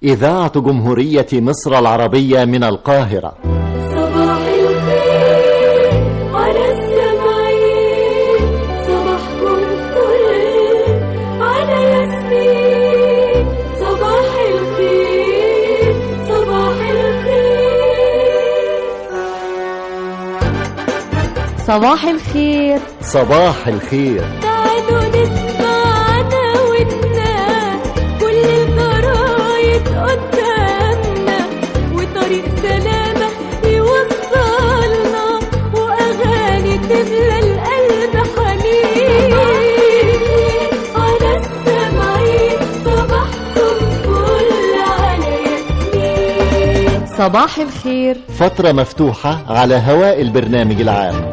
إذاعة جمهورية مصر العربية من القاهرة. صباح الخير على السمعين، صباحكم فل على ياسمين. صباح الخير صباح الخير صباح الخير صباح الخير. تعالوا نسمعنا ودنا كل الجرايد قدامنا، وطريق سلامة يوصلنا، وأغاني تملى القلب حنين. على السمعين صباحكم فل على ياسمين. صباح الخير فترة مفتوحة على هواء البرنامج العام.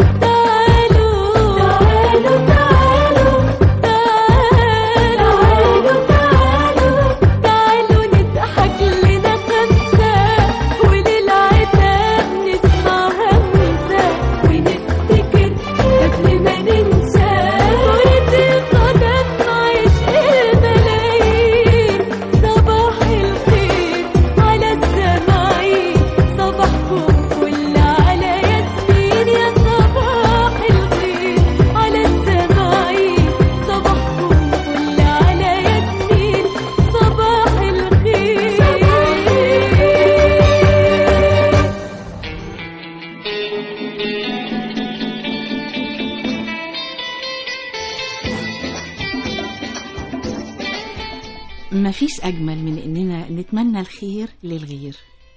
مفيش أجمل من إننا نتمنى الخير للغير.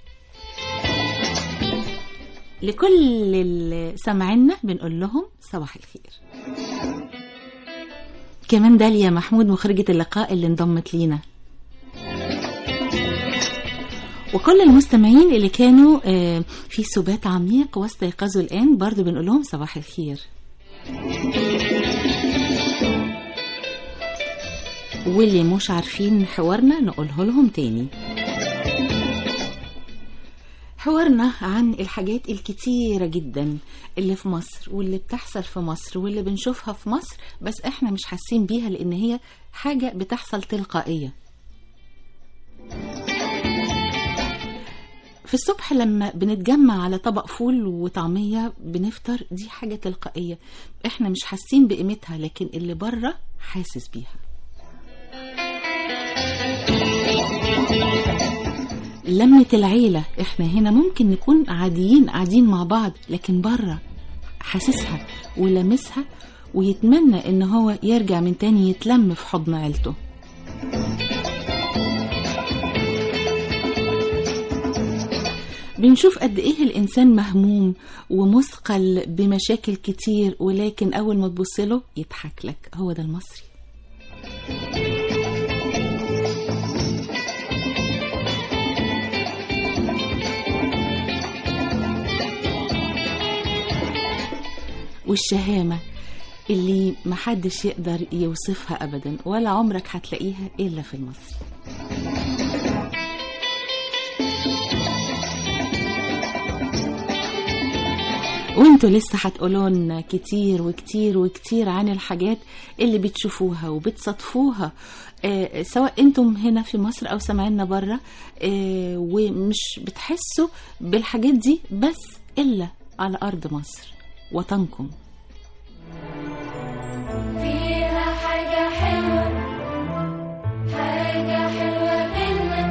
لكل اللي سمعنا بنقول لهم صباح الخير. كمان داليا محمود مخرجة اللقاء اللي انضمت لينا، وكل المستمعين اللي كانوا في سبات عميق واستيقظوا الآن برضو بنقول لهم صباح الخير. واللي مش عارفين حوارنا نقوله لهم تاني. حوارنا عن الحاجات الكتيرة جدا اللي في مصر واللي بتحصل في مصر واللي بنشوفها في مصر، بس احنا مش حاسين بيها لان هي حاجة بتحصل تلقائية. في الصبح لما بنتجمع على طبق فول وطعمية بنفطر، دي حاجة تلقائية احنا مش حاسين بقيمتها، لكن اللي بره حاسس بيها. لمة العيلة، احنا هنا ممكن نكون عاديين قاعدين مع بعض، لكن بره حاسسها ولمسها ويتمنى ان هو يرجع من تاني يتلم في حضن عيلته. بنشوف قد ايه الانسان مهموم ومثقل بمشاكل كتير، ولكن اول ما تبصله يضحك لك. هو ده المصري. والشهامة اللي محدش يقدر يوصفها أبدا، ولا عمرك هتلاقيها إلا في المصري. وانتوا لسه هتقولون كتير وكتير وكتير عن الحاجات اللي بتشوفوها وبتصادفوها، سواء انتم هنا في مصر او سمعنا برا، ومش بتحسوا بالحاجات دي بس إلا على أرض مصر وطنكم. فيها حاجة حلوة، حاجة حلوة منا،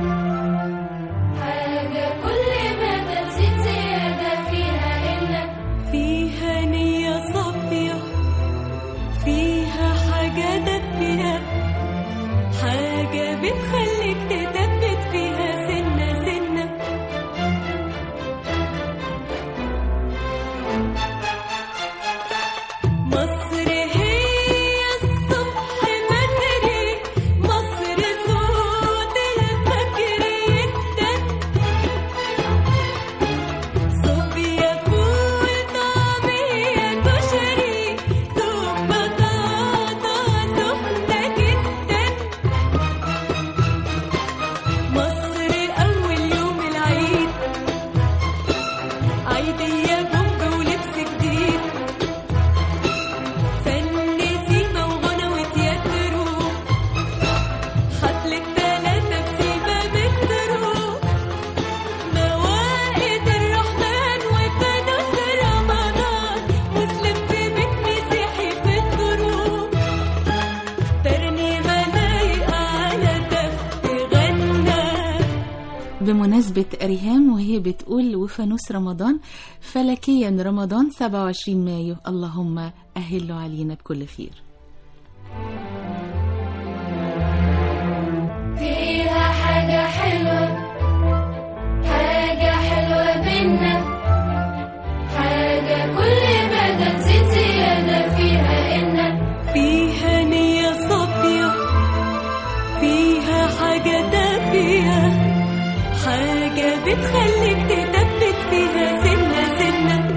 حاجة كل ما تزيد زيادة فيها إلا، فيها نية صافية، فيها حاجة دافية، حاجة بتخليك تثبت فيها سنة سنة. بمناسبة ريهام وهي بتقول وفانوس رمضان فلكيا رمضان 27 مايو اللهم أهله علينا بكل خير. فيها حاجة حلوة، حاجة حلوة بينا، حاجة كل ما تزيد زيادة فيها إن فيها نية صافية، فيها حاجة دافية، حاجة بتخليك تثبت فيها سنة سنة.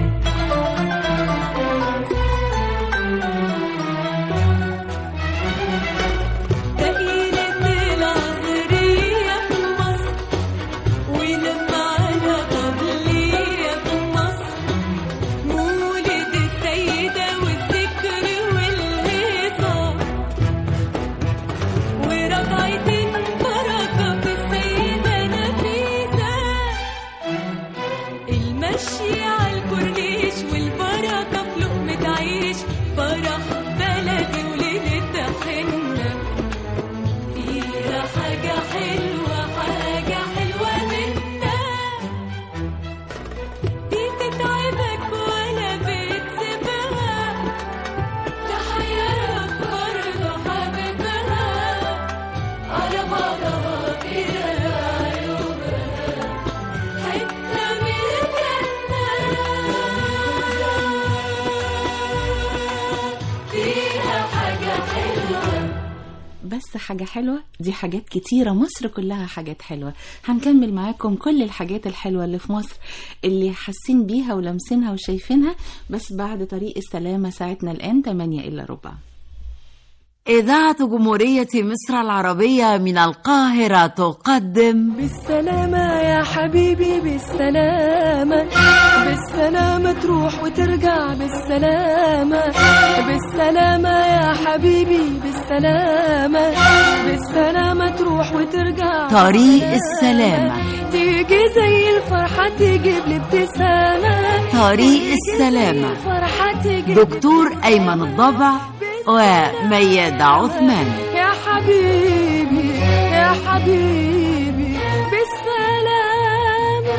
بس حاجة حلوة دي حاجات كتيرة، مصر كلها حاجات حلوة. هنكمل معاكم كل الحاجات الحلوة اللي في مصر اللي حاسين بيها ولمسينها وشايفينها، بس بعد طريق السلامة. ساعتنا الآن 8:15. إذاعة جمهورية مصر العربية من القاهرة تقدم بالسلامة يا حبيبي، بالسلامة، بالسلامة تروح وترجع، بالسلامة، بالسلامة يا حبيبي، بالسلامة، بالسلامة تروح وترجع. طريق السلامة تيجي زي الفرحة تجيب لي ابتسامة. طريق السلامة دكتور أيمن الضبع وميادة عثمان. يا حبيبي يا حبيبي بالسلامة.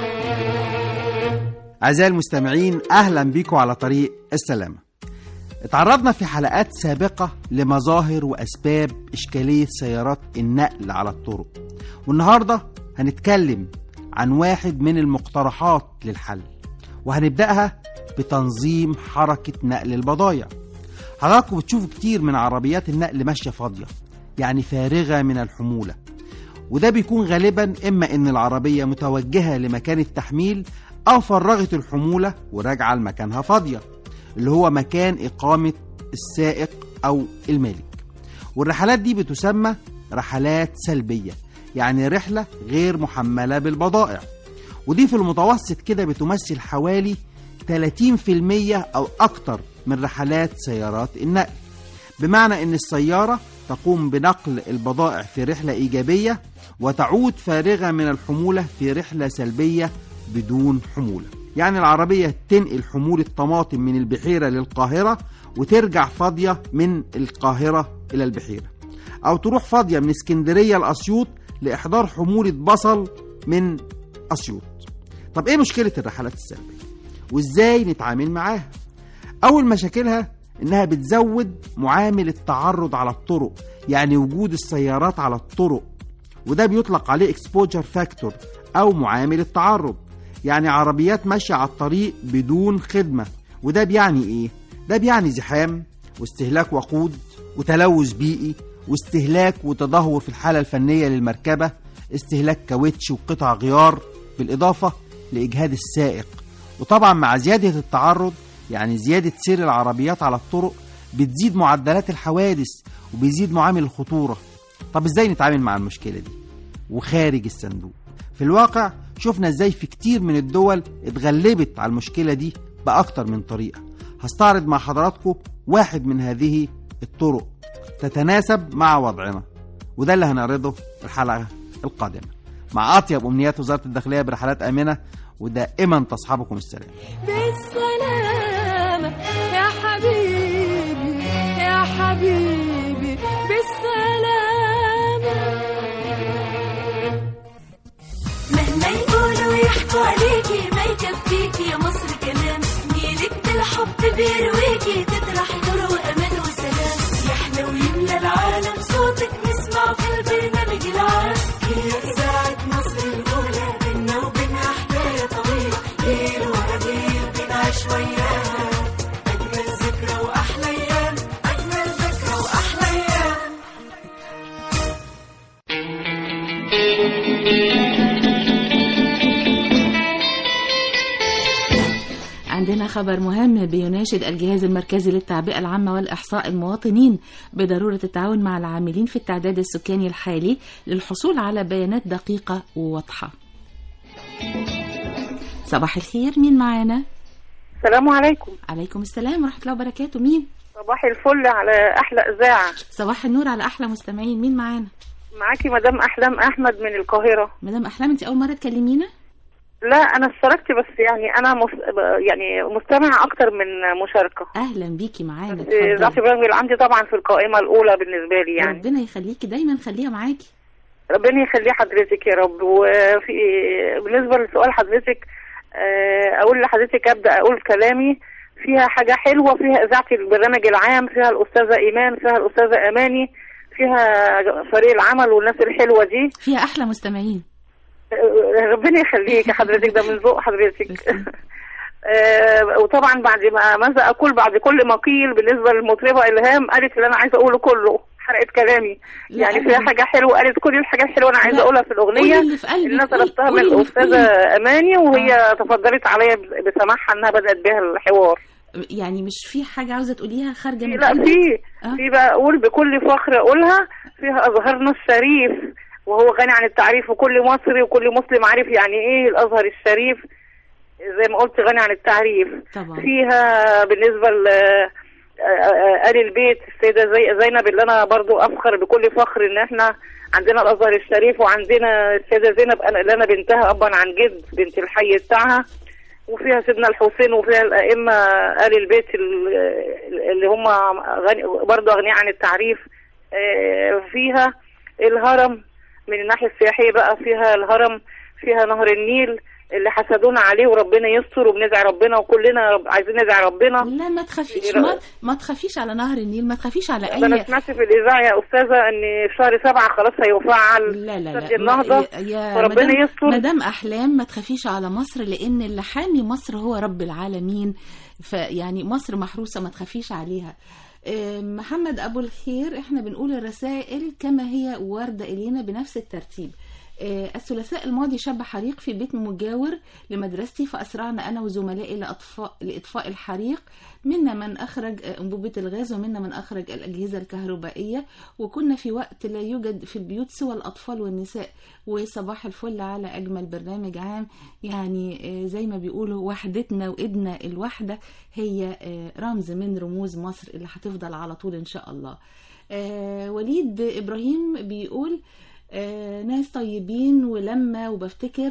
أعزائي المستمعين، أهلا بكم على طريق السلامة. اتعرضنا في حلقات سابقة لمظاهر وأسباب إشكالية سيارات النقل على الطرق، والنهاردة هنتكلم عن واحد من المقترحات للحل، وهنبدأها بتنظيم حركة نقل البضائع. حضراتكم بتشوفوا كتير من عربيات النقل ماشية فاضية، يعني فارغة من الحمولة، وده بيكون غالبا إما إن العربية متوجهة لمكان التحميل أو فرغت الحمولة وراجعة لمكانها فاضية، اللي هو مكان إقامة السائق أو المالك. والرحلات دي بتسمى رحلات سلبية، يعني رحلة غير محملة بالبضائع، ودي في المتوسط كده بتمثل حوالي 30% أو أكتر من رحلات سيارات النقل. بمعنى أن السيارة تقوم بنقل البضائع في رحلة إيجابية وتعود فارغة من الحمولة في رحلة سلبية بدون حمولة. يعني العربية تنقل حمولة طماطم من البحيرة للقاهرة وترجع فاضية من القاهرة إلى البحيرة، أو تروح فاضية من اسكندرية لأسيوط لإحضار حمولة بصل من أسيوط. طب إيه مشكلة الرحلات السلبية وإزاي نتعامل معاها؟ أول مشاكلها إنها بتزود معامل التعرض على الطرق، يعني وجود السيارات على الطرق، وده بيطلق عليه exposure factor أو معامل التعرض. يعني عربيات ماشية على الطريق بدون خدمة، وده بيعني إيه؟ ده بيعني زحام واستهلاك وقود وتلوث بيئي واستهلاك وتدهور في الحالة الفنية للمركبة، استهلاك كاوتش وقطع غيار، بالإضافة لإجهاد السائق. وطبعا مع زيادة التعرض، يعني زيادة سير العربيات على الطرق، بتزيد معدلات الحوادث وبيزيد معامل الخطورة. طب ازاي نتعامل مع المشكلة دي وخارج الصندوق؟ في الواقع شفنا ازاي في كتير من الدول اتغلبت على المشكلة دي بأكتر من طريقة. هستعرض مع حضراتكم واحد من هذه الطرق تتناسب مع وضعنا، وده اللي هنعرضه الحلقة القادمة، مع أطيب أمنيات وزارة الداخلية برحلات آمنة ودائما تصحبكم السلام. بالسلامة يا حبيبي يا حبيبي بالسلامة. مهما يقولوا يحكوا عليكي ما يكفيكي يا مصر كلام، نيلك بالحب بيرويكي تطرحي نور وأمان وسلام، يحلى ويملى العالم صوتك نسمع في البرنامج العام، هي إذاعة مصر الأولى بينا وبينها حكاية طويلة، ليل ورا ليل بنعيش وياها أجمل ذكرى وأحلى أيام، أجمل ذكرى وأحلى أيام. عندنا خبر مهم بيناشد الجهاز المركزي للتعبئة العامة والإحصاء المواطنين بضرورة التعاون مع العاملين في التعداد السكاني الحالي للحصول على بيانات دقيقة وواضحة. صباح الخير، مين معانا؟ السلام عليكم. عليكم السلام ورحمة الله وبركاته. مين؟ صباح الفل على أحلى إذاعة. صباح النور على أحلى مستمعين. مين معانا؟ معاكي مدام أحلام أحمد من القاهرة. مدام أحلام، أنت أول مرة تكلمينا؟ لا أنا اشتركت، بس يعني أنا يعني مستمعة أكتر من مشاركة. أهلا بيكي معانا. ذاتي برنامج اللي عندي طبعا في القائمة الأولى بالنسبة لي يعني. ربنا يخليكي دايما، خليها معاكي. ربنا يخلي حضرتك يا رب. وفي بالنسبة لسؤال حضرتك، أقول لحضرتك أبدأ أقول كلامي فيها حاجة حلوة، فيها إذاعة البرنامج العام، فيها الأستاذة إيمان، فيها الأستاذة أماني، فيها فريق العمل والناس الحلوة دي، فيها أحلى مستمعين. ربنا يخليك حضرتك، ده من ذوق حضرتك. وطبعا بعد ماذا أقول بعد كل ما قيل بالنسبة للمطربة إلهام، قالت اللي أنا عايزة أقوله كله، حرقت كلامي يعني. فيها حاجة حلوة، قالت كل الحاجات الحلوة أنا عايزة أقولها في الأغنية اللي أنا طلبتها من الأستاذة أماني، وهي تفضلت عليا بسماحها إنها بدأت بها الحوار. يعني مش في حاجة عاوزة تقوليها خارجة من لا في بقى أقول بكل فخر أقولها، فيها أزهرنا الشريف وهو غني عن التعريف، وكل مصري وكل مسلم عارف يعني ايه الازهر الشريف، زي ما قلت غني عن التعريف طبعا. فيها بالنسبه لآل البيت السيده زينب، اللي انا برضو افخر بكل فخر ان احنا عندنا الازهر الشريف، وعندنا السيده زينب اللي انا بنتها ابا عن جد، بنت الحي بتاعها، وفيها سيدنا الحسين، وفيها الائمه آل البيت اللي هم برضو اغنياء عن التعريف. فيها الهرم من الناحية السياحية بقى، فيها الهرم، فيها نهر النيل اللي حسدونا عليه وربنا يستر، وبندعي ربنا وكلنا عايزين ندعي ربنا. لا ما تخافيش، ما تخافيش على نهر النيل، ما تخافيش على أي. أنا سمعت في الإذاعة يا أستاذة إن في شهر 7 خلاص هيفعل لا النهضة، وربنا يستر. مدام أحلام ما تخافيش على مصر، لأن اللي حامي مصر هو رب العالمين، فيعني مصر محروسة، ما تخافيش عليها. محمد أبو الخير، احنا بنقول الرسائل كما هي واردة إلينا بنفس الترتيب. الثلاثاء الماضي شب حريق في بيت مجاور لمدرستي، فأسرعنا أنا وزملائي لإطفاء الحريق، منا من أخرج أنبوبة الغاز ومنا من أخرج الأجهزة الكهربائية، وكنا في وقت لا يوجد في البيوت سوى الأطفال والنساء. وصباح الفل على أجمل برنامج عام. يعني زي ما بيقولوا وحدتنا وإيدنا الوحدة هي رمز من رموز مصر اللي هتفضل على طول إن شاء الله. وليد إبراهيم بيقول ناس طيبين، ولما وبفتكر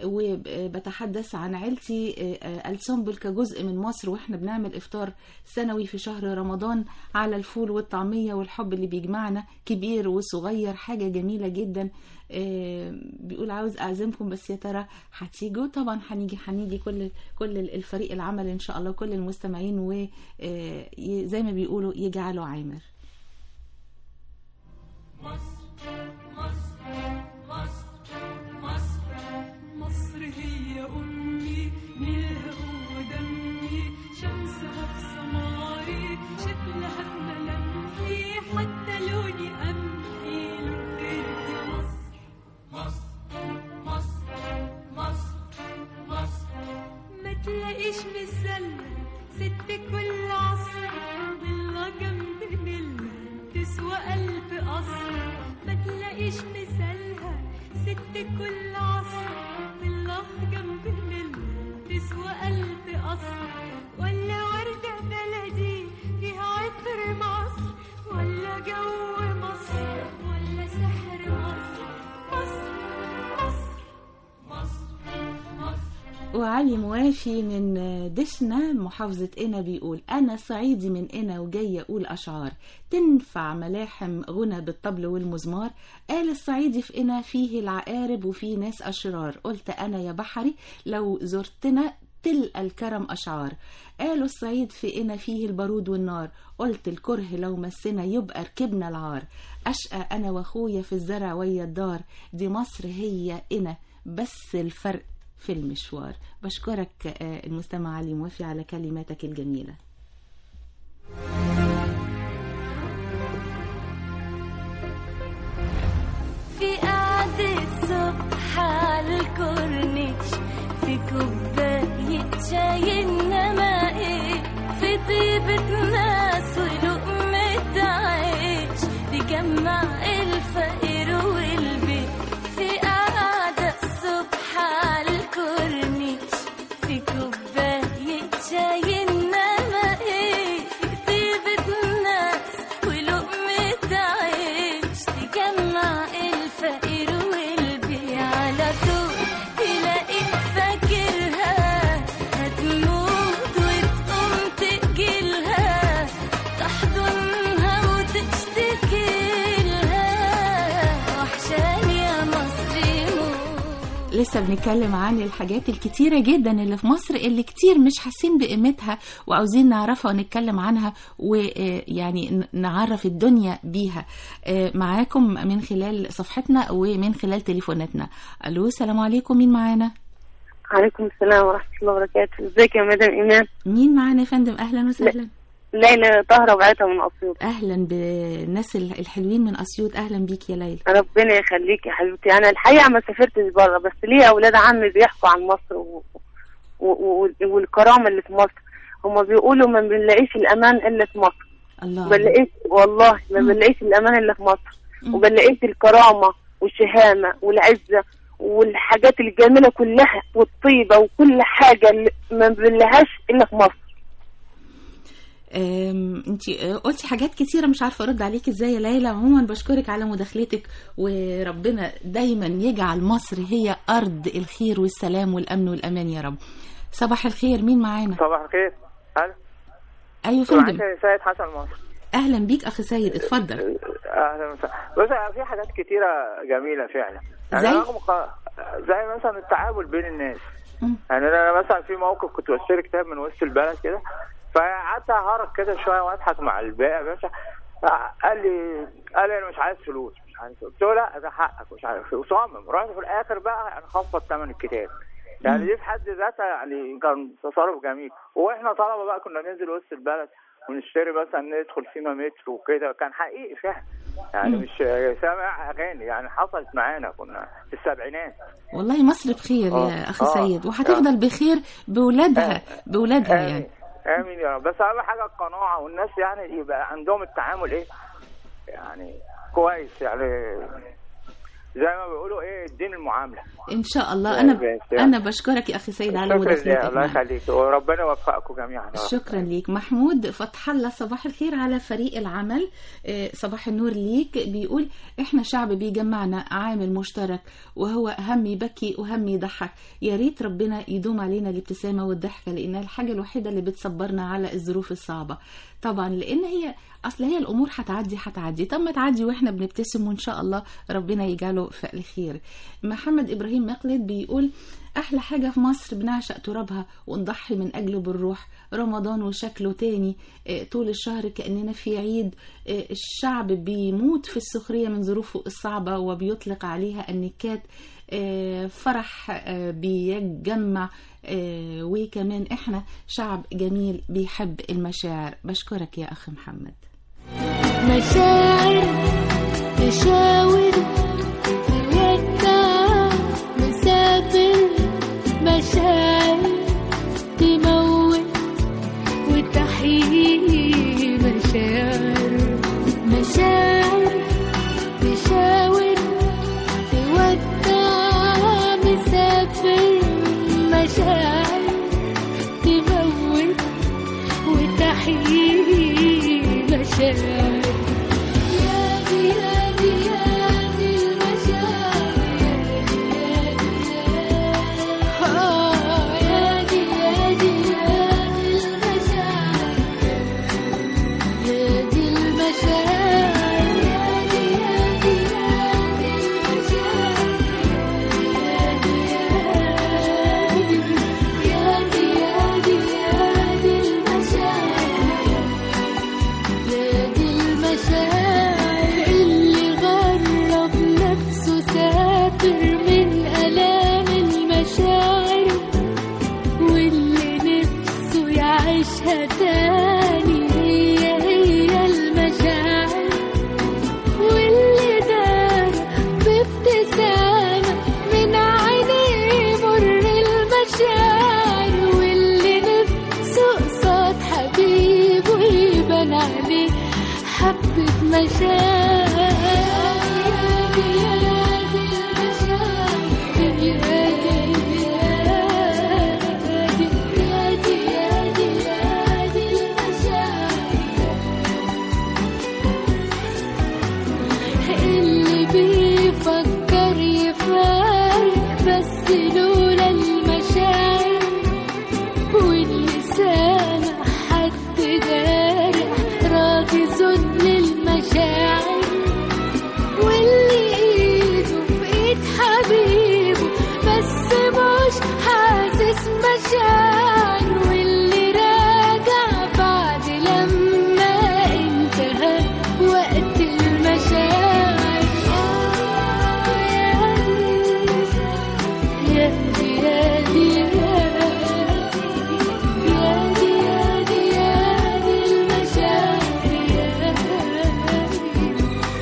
وبتحدث عن عيلتي السنبل كجزء من مصر، واحنا بنعمل افطار سنوي في شهر رمضان على الفول والطعمية، والحب اللي بيجمعنا كبير وصغير حاجة جميلة جدا. بيقول عاوز اعزمكم، بس يا ترى هتيجوا؟ طبعا هنيجي كل الفريق العمل ان شاء الله، كل المستمعين، وزي ما بيقولوا يجعلوا عامر. مصر هي أمي، نيلها ودمي، شمسها في سماري، شكلها في ملامحي، حتى لوني قمحي، لونك يا مصر. مصر مصر مصر مصر، ما تلاقيش مثلها ست كل عصر، ضلة جنب ملة تسوى قلب قصر، ما تلاقيش مثلها ست كل عصر، ضلة جنب ملة تسوى قلب قصر، ولا وردة بلدي فيها عطر مصر، ولا جو مصر، ولا سحر مصر. مصر مصر مصر مصر وعلي موافي من دشنا محافظة قنا بيقول أنا صعيدي من قنا وجاي أقول أشعار تنفع ملاحم غنى بالطبل والمزمار. قال الصعيدي في قنا فيه العقارب وفيه ناس أشرار. قلت أنا يا بحري لو زرتنا تلقى الكرم أشعار. قالوا الصعيد في قنا فيه البارود والنار. قلت الكره لو مسنا يبقى ركبنا العار. أشقى أنا وأخويا في الزرع ويا الدار. دي مصر هي قنا بس الفرق في المشوار. بشكرك المستمع علي موافي على كلماتك الجميلة. في قعدة صبح على الكورنيش في كوباية شاي إنما إيه في طيبة ناس ولقمة عيش تجمع الفقير والبيت. في قعدة الصبح على الكورنيش في كوباية شاي إنما إيه في طيبة ناس ولقمة عيش تجمع الفقير والبيت. على طول تلاقيك فاكرها هتموت وتقوم تأجلها تحضنها وتشتكي لها وحشاني يا مصري موت. لسه بنتكلم عن الحاجات الكتيرة جدا اللي في مصر اللي كتير مش حاسين بقيمتها وعاوزين نعرفها ونتكلم عنها ويعني نعرف الدنيا بيها. معاكم من خلال صفحتنا ومن خلال تليفوناتنا. الو السلام عليكم، مين معانا؟ عليكم السلام ورحمة الله وبركاته. ازيك يا مدام إيمان؟ مين معانا يا فندم؟ اهلا وسهلا. ليلى طاهرة بعتها من أسيوط. اهلا بالناس الحلوين من اسيوط، اهلا بيك يا ليلى. ربنا يخليك يا حبيبتي. أنا الحقيقة ما سافرتش بره بس ليا أولاد عمي بيحكوا عن مصر والكرامة اللي في مصر. هما بيقولوا ما بنلاقيش الأمان إلا في مصر. الله. بنلاقيش والله ما بنلاقيش الأمان إلا في مصر. وبنلاقيش الكرامة والشهامة والعزة والحاجات الجميلة كلها والطيبة وكل حاجة اللي ما بنلاقيهاش إلا في مصر. انتي قلتي حاجات كتيرة مش عارفة ارد عليك ازاي يا ليلى. عموما بشكرك على مداخلتك وربنا دايما يجعل مصر هي ارض الخير والسلام والامن والامان يا رب. صباح الخير، مين معانا؟ صباح الخير. هلا. ايوه فندم. سيد حسن مصر. اهلا بيك اخي سيد، اتفضل. اهلا وسهلا. بس في حاجات كتيرة جميلة فعلا يعني زي مثلا التعامل بين الناس. يعني انا مثلا في موقف كنت بشتري كتاب من وسط البلد كده فقعدت اهرج كده شويه واضحك مع البائع. باشا قال لي انا مش عايز فلوس مش عايز. قلت له لا ده حقك مش عارف. وصمم. رحت في الاخر بقى انا خفض ثمن الكتاب. يعني دي في حد ذاتها يعني كان تصرف جميل. واحنا طلبه بقى كنا ننزل وسط البلد ونشتري مثلا ندخل سيما متر وكده. كان حقيقي فعلا يعني مش سامع اغاني يعني حصلت معانا كنا في السبعينات. والله مصر بخير يا اخي سيد وهتفضل بخير بولادها يعني. امين يا رب. بس اهم حاجه القناعه والناس يعني يبقى عندهم التعامل ايه يعني كويس يعني زي ما بيقولوا ايه الدين المعامله ان شاء الله. انا بشكرك يا اخي سيد على مداخلتك. الله يخليك وربنا يوفقكم جميعا. شكرا ليك. محمود فتح الله صباح الخير على فريق العمل. صباح النور ليك. بيقول احنا شعب بيجمعنا عامل مشترك وهو هم يبكي وهم يضحك. يا ريت ربنا يدوم علينا الابتسامه والضحكه لانها الحاجه الوحيده اللي بتصبرنا على الظروف الصعبه. طبعا لان هي الامور هتعدي. طب ما تعدي واحنا بنبتسم وان شاء الله ربنا يجعله فعل خير. محمد ابراهيم مقلد بيقول احلى حاجه في مصر بنعشق ترابها ونضحي من اجله بالروح. رمضان وشكله تاني طول الشهر كاننا في عيد. الشعب بيموت في السخريه من ظروفه الصعبه وبيطلق عليها النكات. فرح بيجمع وكمان احنا شعب جميل بيحب المشاعر. بشكرك يا اخ محمد. مشاعر تشاور تودع مسافر مشاعر تموت وتحيي مشاعر تشاور تودع مسافر مشاعر تموت وتحيي مشاعر. يا المشاعر اللي بيفكر يفارق بس لولا المشاعر واللي سامع حد جارح راضي ذل المشاعر واللي ايده في ايد حبيبه بس مش حاسس مشاعر واللي راجع بعد لما انتهى وقت المشاعر يا دي يا دي يا دي يا دي يا دي المشاعر يا دي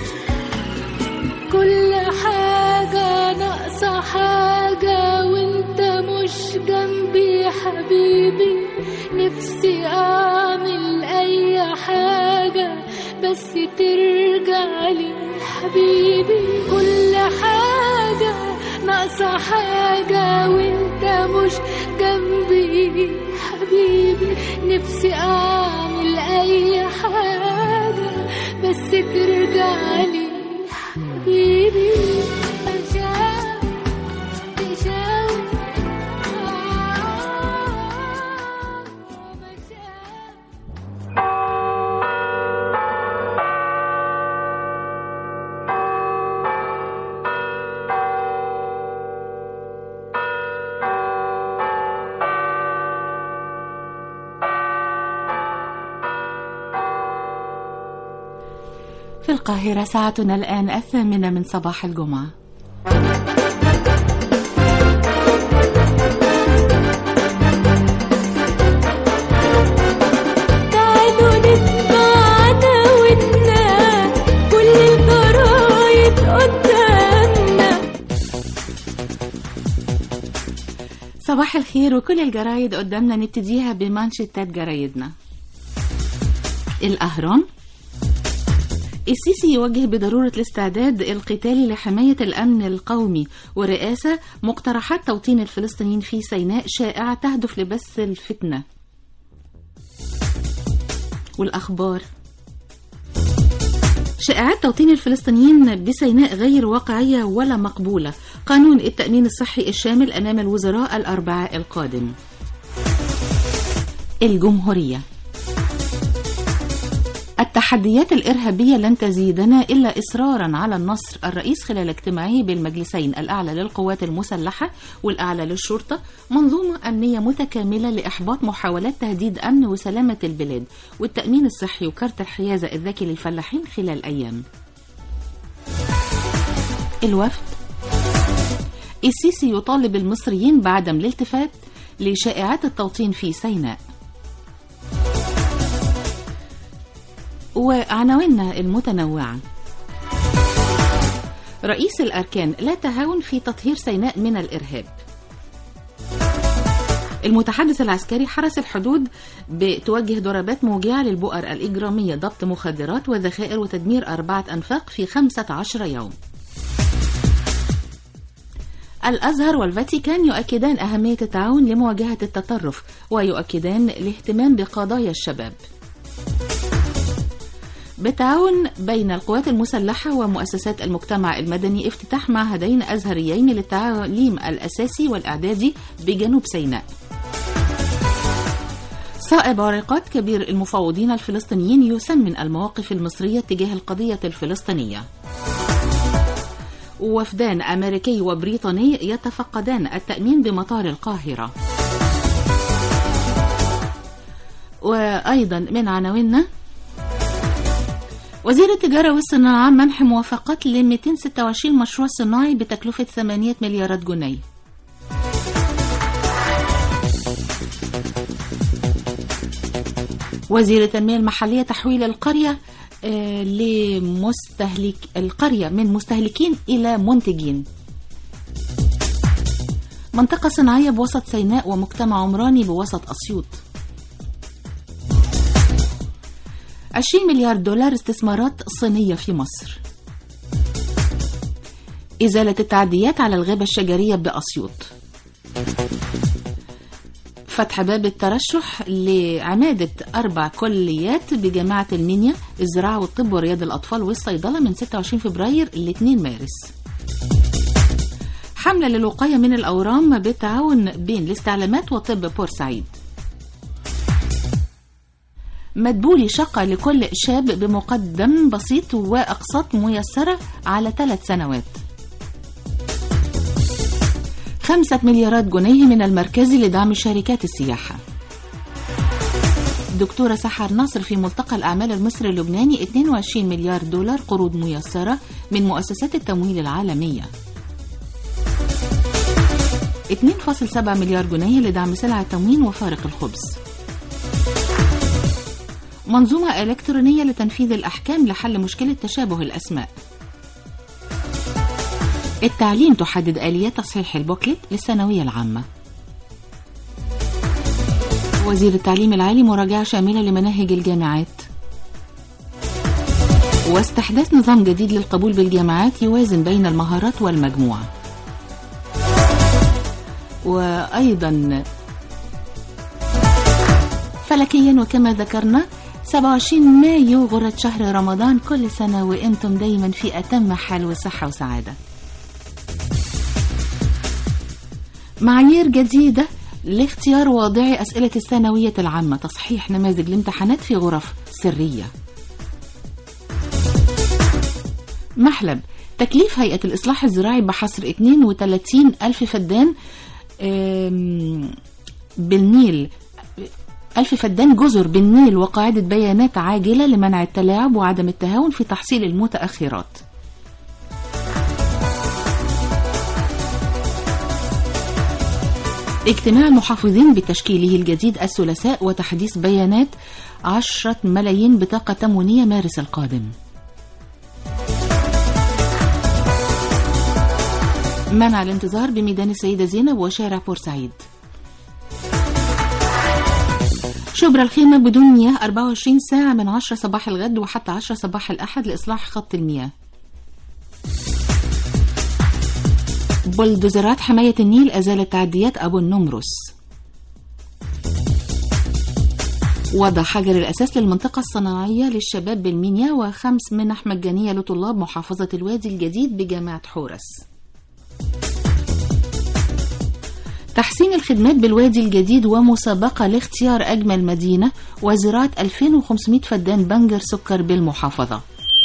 كل حاجة ناقصة حاجة وانت مش جنبي حبيبي نفسي اعمل اي حاجة بس ترجع لي حبيبي كل حاجة ناقصة حاجة وانت مش جنبي حبيبي نفسي اعمل اي حاجة بس ترجع لي حبيبي مشاعر تشاور في القاهرة ساعتنا الآن 8:00 من صباح الجمعة. تعالوا نسمعنا ونا كل الجرايد قدامنا صباح الخير وكل الجرايد قدامنا. نبتديها بمانشيتات جرايدنا. الأهرام: السيسي يوجه بضرورة الاستعداد القتالي لحماية الأمن القومي ورئاسة مقترحات توطين الفلسطينيين في سيناء شائعة تهدف لبث الفتنة. والأخبار: شائعات توطين الفلسطينيين بسيناء غير واقعية ولا مقبولة. قانون التأمين الصحي الشامل أمام الوزراء الأربعاء القادم. الجمهورية: التحديات الإرهابية لن تزيدنا إلا إصرارا على النصر. الرئيس خلال اجتماعه بالمجلسين الأعلى للقوات المسلحة والأعلى للشرطة منظومة أمنية متكاملة لإحباط محاولات تهديد أمن وسلامة البلاد والتأمين الصحي وكارت الحيازة الذكي للفلاحين خلال أيام. الوفد: السيسي يطالب المصريين بعدم الالتفات لشائعات التوطين في سيناء. وعناويننا المتنوعة: رئيس الأركان: لا تهاون في تطهير سيناء من الإرهاب. المتحدث العسكري: حرس الحدود بتوجه ضربات موجعة للبؤر الإجرامية، ضبط مخدرات وذخائر وتدمير 4 أنفاق في 15 يوم. الأزهر والفاتيكان يؤكدان أهمية التعاون لمواجهة التطرف ويؤكدان الاهتمام بقضايا الشباب. بالتعاون بين القوات المسلحة ومؤسسات المجتمع المدني افتتاح معهدين أزهريين للتعليم الأساسي والإعدادي بجنوب سيناء. صائب عريقات كبير المفوضين الفلسطينيين يثمن المواقف المصرية تجاه القضية الفلسطينية. وفدان أمريكي وبريطاني يتفقدان التأمين بمطار القاهرة. وأيضا من عناويننا: وزير التجارة والصناعة منح موافقات ل 226 مشروع صناعي بتكلفة 8 مليارات جنيه. وزير التنمية المحلية تحويل القرية القرية من مستهلكين إلى منتجين. منطقة صناعية بوسط سيناء ومجتمع عمراني بوسط أسيوط. $20 مليار استثمارات صينية في مصر. إزالة التعديات على الغابة الشجرية بأسيوط. فتح باب الترشح لعمادة 4 كليات بجامعة المنيا، الزراعة والطب ورياض الأطفال والصيدلة من 26 فبراير ل 2 مارس. حملة للوقاية من الأورام بالتعاون بين الاستعلامات وطب بورسعيد. مدبولي شقة لكل شاب بمقدم بسيط وأقساط ميسرة على 3 سنوات. 5 مليارات جنيه من المركزي لدعم شركات السياحة. دكتورة سحر ناصر في ملتقى الأعمال المصري اللبناني 22 مليار دولار قروض ميسرة من مؤسسات التمويل العالمية. 2.7 مليار جنيه لدعم سلع التموين وفارق الخبز. منظومة إلكترونية لتنفيذ الأحكام لحل مشكلة تشابه الأسماء. التعليم تحدد آليات تصحيح البوكلت للثانوية العامة. وزير التعليم العالي مراجعة شاملة لمناهج الجامعات. واستحداث نظام جديد للقبول بالجامعات يوازن بين المهارات والمجموع. وأيضا فلكيا وكما ذكرنا 27 مايو غرة شهر رمضان كل سنة وإنتم دايما في أتم حال وصحة وسعادة. معايير جديدة لاختيار واضعي أسئلة الثانوية العامة، تصحيح نماذج الامتحانات في غرف سرية. محلب تكليف هيئة الإصلاح الزراعي بحصر 32 ألف فدان بالنيل، 1000 فدان جزر بالنيل وقاعدة بيانات عاجلة لمنع التلاعب وعدم التهاون في تحصيل المتأخرات. اجتماع المحافظين بتشكيله الجديد الثلاثاء وتحديث بيانات 10 ملايين بطاقة تموينية مارس القادم. منع الانتظار بميدان السيدة زينب وشارع بورسعيد. شبرا الخيمة بدون مياه 24 ساعة من 10 صباح الغد وحتى 10 صباح الأحد لإصلاح خط المياه. بلدوزرات حماية النيل أزالت تعديات أبو النمرس. وضع حجر الأساس للمنطقة الصناعية للشباب بالمنيا و5 منح مجانية لطلاب محافظة الوادي الجديد بجامعة حورس. تحسين الخدمات بالوادي الجديد ومسابقة لاختيار أجمل مدينة وزراعة 2500 فدان بنجر سكر بالمحافظة.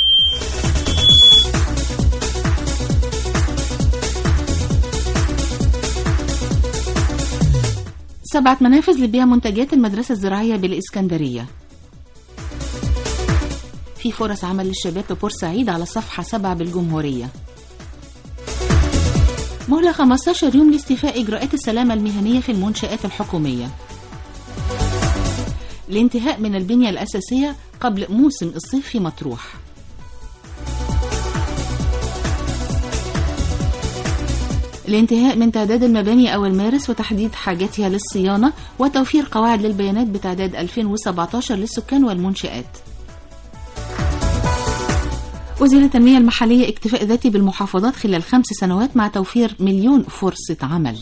سبعة منافذ لبيع منتجات المدرسة الزراعية بالإسكندرية. في فرص عمل للشباب ببورسعيد على صفحة 7 بالجمهورية. مهلة 15 يوم لاستيفاء إجراءات السلامة المهنية في المنشآت الحكومية. الانتهاء من البنية الأساسية قبل موسم الصيف في مطروح. الانتهاء من تعداد المباني أول مارس وتحديد حاجتها للصيانة وتوفير قواعد للبيانات بتعداد 2017 للسكان والمنشآت. وزير التنمية المحلية اكتفاء ذاتي بالمحافظات خلال 5 سنوات مع توفير 1,000,000 فرصة عمل.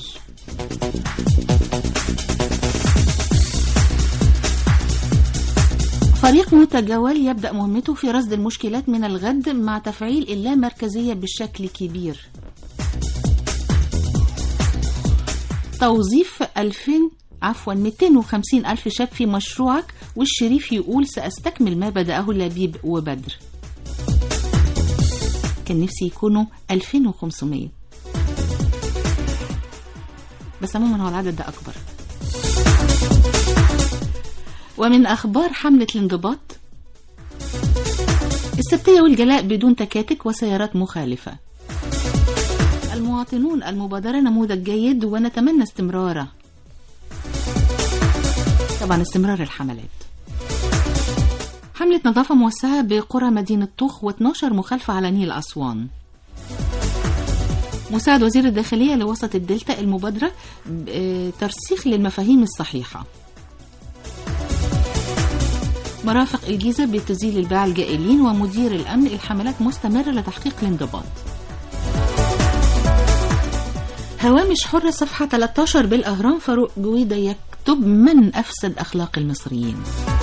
فريق متجول يبدأ مهمته في رصد المشكلات من الغد مع تفعيل اللامركزية بشكل كبير. توظيف 250 ألف شاب في مشروعك، والشريف يقول سأستكمل ما بدأه لبيب وبدر. كان نفسي يكونوا 2500 بس عموما هو العدد ده أكبر. ومن أخبار حملة الانضباط، السبتية والجلاء بدون تكاتك وسيارات مخالفة. المواطنون المبادرة نموذج جيد ونتمنى استمراره، طبعا استمرار الحملات. حملة نظافة موسعة بقرى مدينة طوخ و12 مخالفة على نيل أسوان. مساعد وزير الداخلية لوسط الدلتا المبادرة ترسيخ للمفاهيم الصحيحة. مرافق الجيزة بتزيل الباعة الجائلين، ومدير الأمن الحملات مستمرة لتحقيق الانضباط. هوامش حرة صفحة 13 بالأهرام، فاروق جويدة يكتب من أفسد أخلاق المصريين.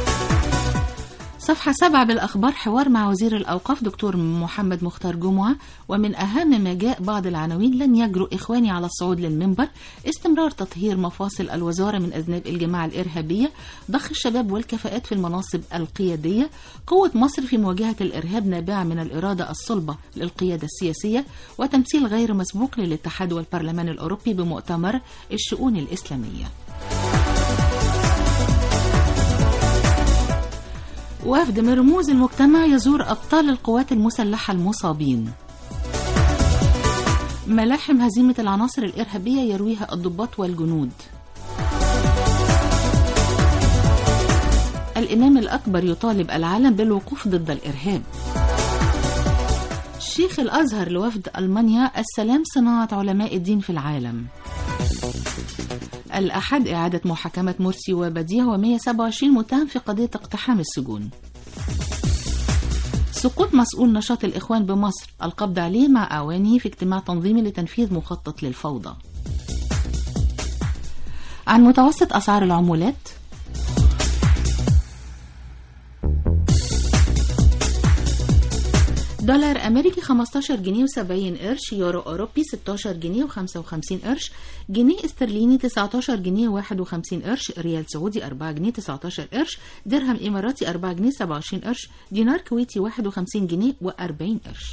صفحة 7 بالأخبار، حوار مع وزير الأوقاف دكتور محمد مختار جمعة، ومن أهم ما جاء بعض العناوين: لن يجرؤ إخواني على الصعود للمنبر، استمرار تطهير مفاصل الوزارة من أذناب الجماعة الإرهابية، ضخ الشباب والكفاءات في المناصب القيادية، قوة مصر في مواجهة الإرهاب نابعة من الإرادة الصلبة للقيادة السياسية، وتمثيل غير مسبوق للاتحاد والبرلمان الأوروبي بمؤتمر الشؤون الإسلامية. وفد من رموز المجتمع يزور أبطال القوات المسلحة المصابين. ملاحم هزيمة العناصر الإرهابية يرويها الضباط والجنود. الإمام الأكبر يطالب العالم بالوقوف ضد الإرهاب. شيخ الأزهر لوفد ألمانيا: السلام صناعة علماء الدين في العالم. الأحد إعادة محاكمة مرسي وبديع و127 متهم في قضية اقتحام السجون. سقوط مسؤول نشاط الإخوان بمصر، القبض عليه مع أعوانه في اجتماع تنظيمي لتنفيذ مخطط للفوضى. عن متوسط أسعار العمولات. دولار أمريكي 15 جنيه و70 قرش، يورو أوروبي 16 جنيه و55 قرش، جنيه استرليني 19 جنيه و51 قرش، ريال سعودي 4 جنيه 19 قرش، درهم إماراتي 4 جنيه 27 قرش، دينار كويتي 51 جنيه و40 قرش.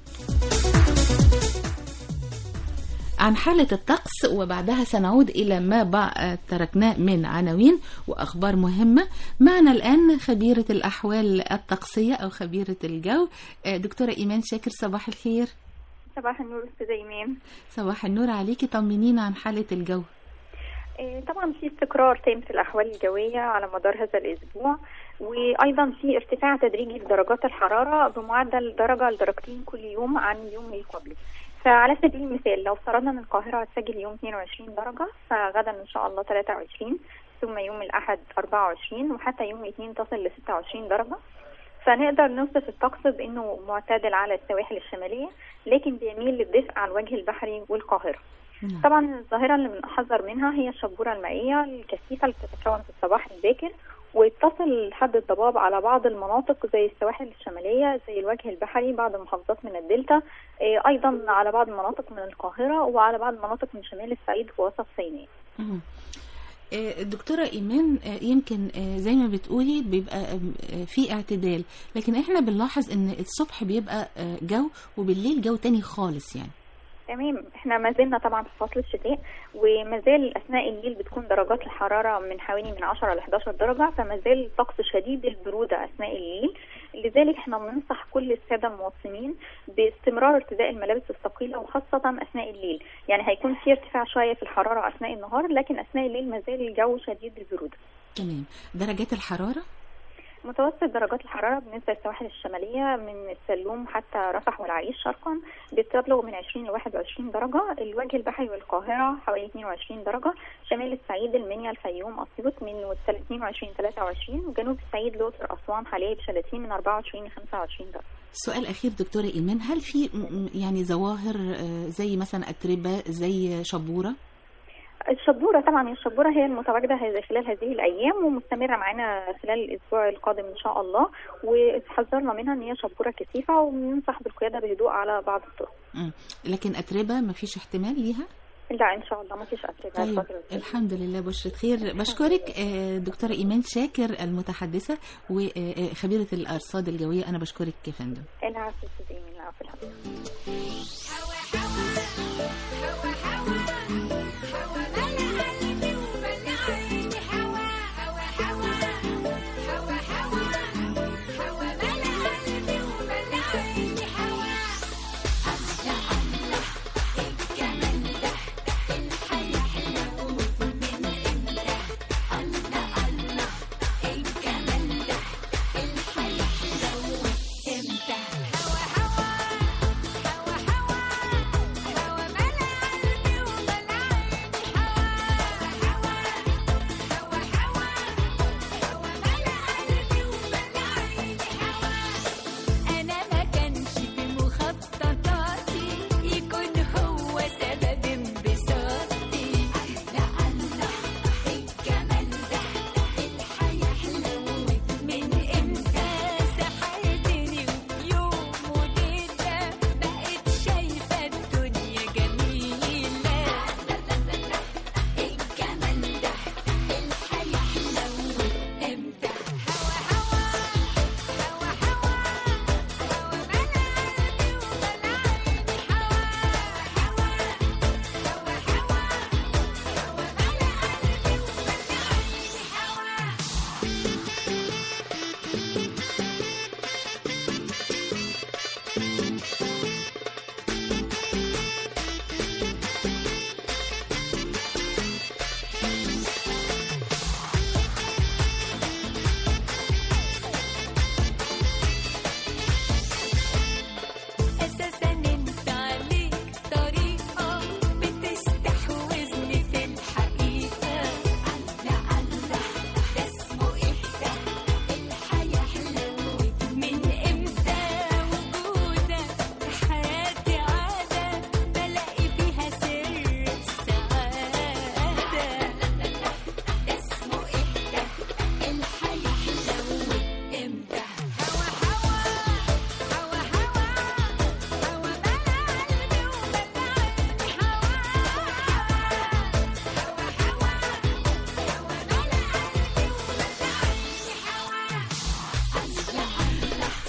عن حالة الطقس، وبعدها سنعود إلى ما تركناه من عناوين وأخبار مهمة. معنا الآن خبيرة الأحوال الطقسية أو خبيرة الجو دكتورة إيمان شاكر. صباح الخير. صباح النور أستاذة إيمان. صباح النور عليكي، طمنينا عن حالة الجو. طبعا في استقرار تام في الأحوال الجوية على مدار هذا الأسبوع، وأيضا في ارتفاع تدريجي في درجات الحرارة بمعدل درجة لدرجتين كل يوم عن اليوم القبلي. فعلى سبيل المثال لو افترضنا ان القاهرة هتسجل يوم 22 درجة، فغدا ان شاء الله 23، ثم يوم الاحد 24، وحتى يوم الاثنين تصل ل 26 درجة. فنقدر نوصف الطقس بانه معتدل على السواحل الشمالية، لكن بيميل للدفء على الوجه البحري والقاهرة. طبعا الظاهرة اللي بنحذر منها هي الشبورة المائية الكثيفة اللي بتتكون في الصباح الباكر، وتصل لحد الضباب على بعض المناطق زي السواحل الشمالية، زي الوجه البحري، بعض المحافظات من الدلتا، أيضا على بعض المناطق من القاهرة، وعلى بعض المناطق من شمال الصعيد ووسط سيناء. دكتورة إيمان، يمكن زي ما بتقولي بيبقى في اعتدال، لكن احنا بنلاحظ ان الصبح بيبقى جو وبالليل جو تاني خالص يعني. تمام، احنا ما زلنا طبعا في فصل الشتاء، وما زال اثناء الليل بتكون درجات الحراره من حوالي من 10 ل 11 درجه، فما زال الطقس شديد البروده اثناء الليل. لذلك احنا بننصح كل الساده المواطنين باستمرار ارتداء الملابس الثقيله، وخاصه اثناء الليل. يعني هيكون في ارتفاع شويه في الحراره اثناء النهار، لكن اثناء الليل ما زال الجو شديد البروده. تمام. درجات الحراره؟ متوسط درجات الحرارة بالنسبة للسواحل الشمالية من السلوم حتى رفح والعريش شرقا بتبلغ من 20 ل 21 درجة، الوجه البحري والقاهرة حوالي 22 درجة، شمال الصعيد المنيا الفيوم أسيوط من 22 23، وجنوب الصعيد الأقصر أسوان حلايب شلاتين من 24 ل 25 درجة. سؤال أخير دكتورة إيمان، هل في يعني ظواهر زي مثلا أتربة زي شبورة؟ الشبورة طبعا الشبورة هي المتواجدة خلال هذه الأيام ومستمرة معنا خلال الأسبوع القادم إن شاء الله، وحذرنا منها إن هي شبورة كثيفة، وبننصح بالقيادة بهدوء على بعض الطرق. لكن أتربة ما فيش احتمال ليها؟ لا إن شاء الله ما فيش أتربة. طيب الحمد لله، بشرة خير. بشكرك دكتورة إيمان شاكر المتحدثة وخبيرة الأرصاد الجوية، أنا بشكرك يا فندم. العفو أستاذ إيمان، العفو الحمد. هوا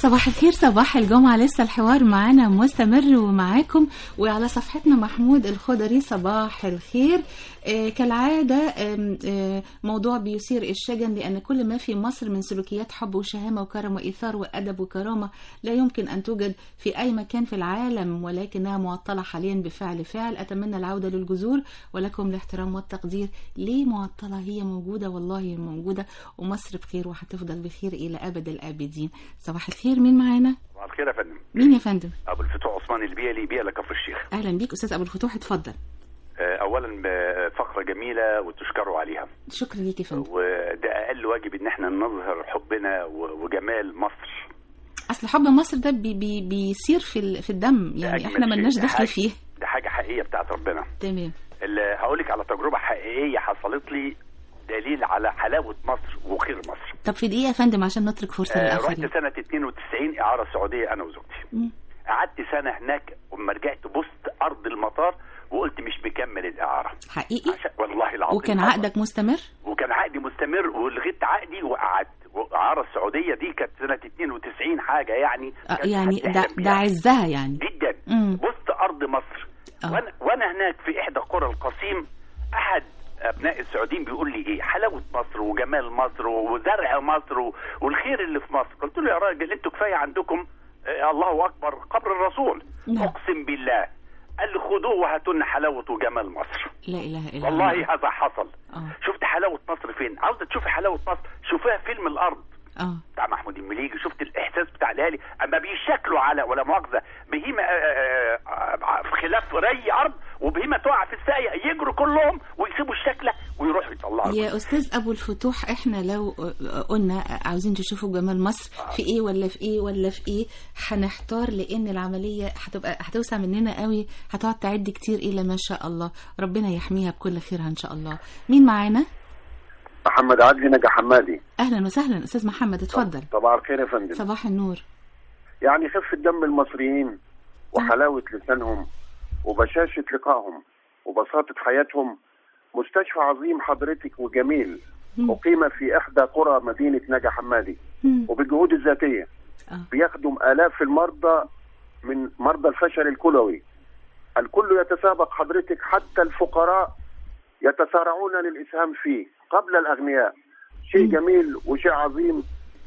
صباح الخير، صباح الجمعة. لسه الحوار معانا مستمر ومعاكم، وعلى صفحتنا محمود الخضري صباح الخير. كالعادة موضوع بيثير الشجن، لأن كل ما في مصر من سلوكيات حب وشهامة وكرم وإيثار وأدب وكرامة لا يمكن أن توجد في أي مكان في العالم، ولكنها معطلة حاليا بفعل. أتمنى العودة للجذور، ولكم الاحترام والتقدير. ليه معطلة؟ هي موجودة، والله موجودة، ومصر بخير وهتفضل بخير إلى أبد الآبدين. صباح الخير، مين معانا؟ صباح الخير يا فندم. مين يا فندم؟ أبو الفتوح عثمان البيلي، بيئة كفر الشيخ. أهلا بيك أستاذ أبو الفتوح، اتفضل. اولا فقره جميله وتشكروا عليها. شكرا ليك يا فندم. وده اقل واجب ان احنا نظهر حبنا وجمال مصر. اصل حب مصر ده بيصير في الدم، يعني احنا ملناش دخل فيه. ده حاجه حقيقيه بتاعت ربنا. تمام. هقول لك على تجربه حقيقيه حصلت لي، دليل على حلاوه مصر وخير مصر. طب في دقيقه يا فندم عشان نترك فرصه للاخرين. رحت سنه 92 اعاره سعوديه انا وزوجتي. قعدت سنه هناك، وما رجعت بصت ارض المطار وقلت مش مكمل الإعارة. حقيقي؟ والله العظيم. وكان عقدك مستمر؟ وكان عقدي مستمر، ولغيت عقدي وقعدت. الإعارة السعودية دي كانت سنة 92 حاجة يعني. يعني ده عزها يعني. جدا. بصت أرض مصر. وأنا هناك في إحدى قرى القصيم، أحد أبناء السعوديين بيقول لي إيه حلاوة مصر وجمال مصر وزرع مصر والخير اللي في مصر. قلت له يا راجل أنتوا كفاية عندكم الله أكبر قبر الرسول. أقسم بالله قال لي خدوه وهاتوا لنا حلاوه وجمال مصر. لا اله الا الله. والله هذا حصل. شفت حلاوه مصر فين؟ عاوزه تشوفي حلاوه مصر شوفيها فيلم الارض بتاع محمود المليجي. شفت الاحساس بتاع الاهالي اما بيشكلوا على ولا مؤاخذه بهيمه في خلاف ري ارض، وبهيمه تقع في الساقيه يجروا كلهم ويسيبوا الشكله ويروحوا يطلعوا. يا استاذ ابو الفتوح، احنا لو قلنا عاوزين تشوفوا جمال مصر في ايه ولا في ايه ولا في ايه هنحتار، لان العمليه هتوسع مننا قوي، هتقعد تعد كتير الى ما شاء الله. ربنا يحميها بكل خيرها ان شاء الله. مين معانا؟ محمد عدلي نجا حمادي. اهلا وسهلا استاذ محمد، اتفضل. صباح الخير يا فندم. صباح النور. يعني خفة دم المصريين وحلاوة لسانهم وبشاشة لقائهم وبساطة حياتهم. مستشفى عظيم حضرتك وجميل أقيم في إحدى قرى مدينة نجا حمادي، وبالجهود الذاتية بيخدم آلاف المرضى من مرضى الفشل الكلوي. الكل يتسابق حضرتك، حتى الفقراء يتسارعون للإسهام فيه قبل الأغنياء. شيء جميل وشيء عظيم،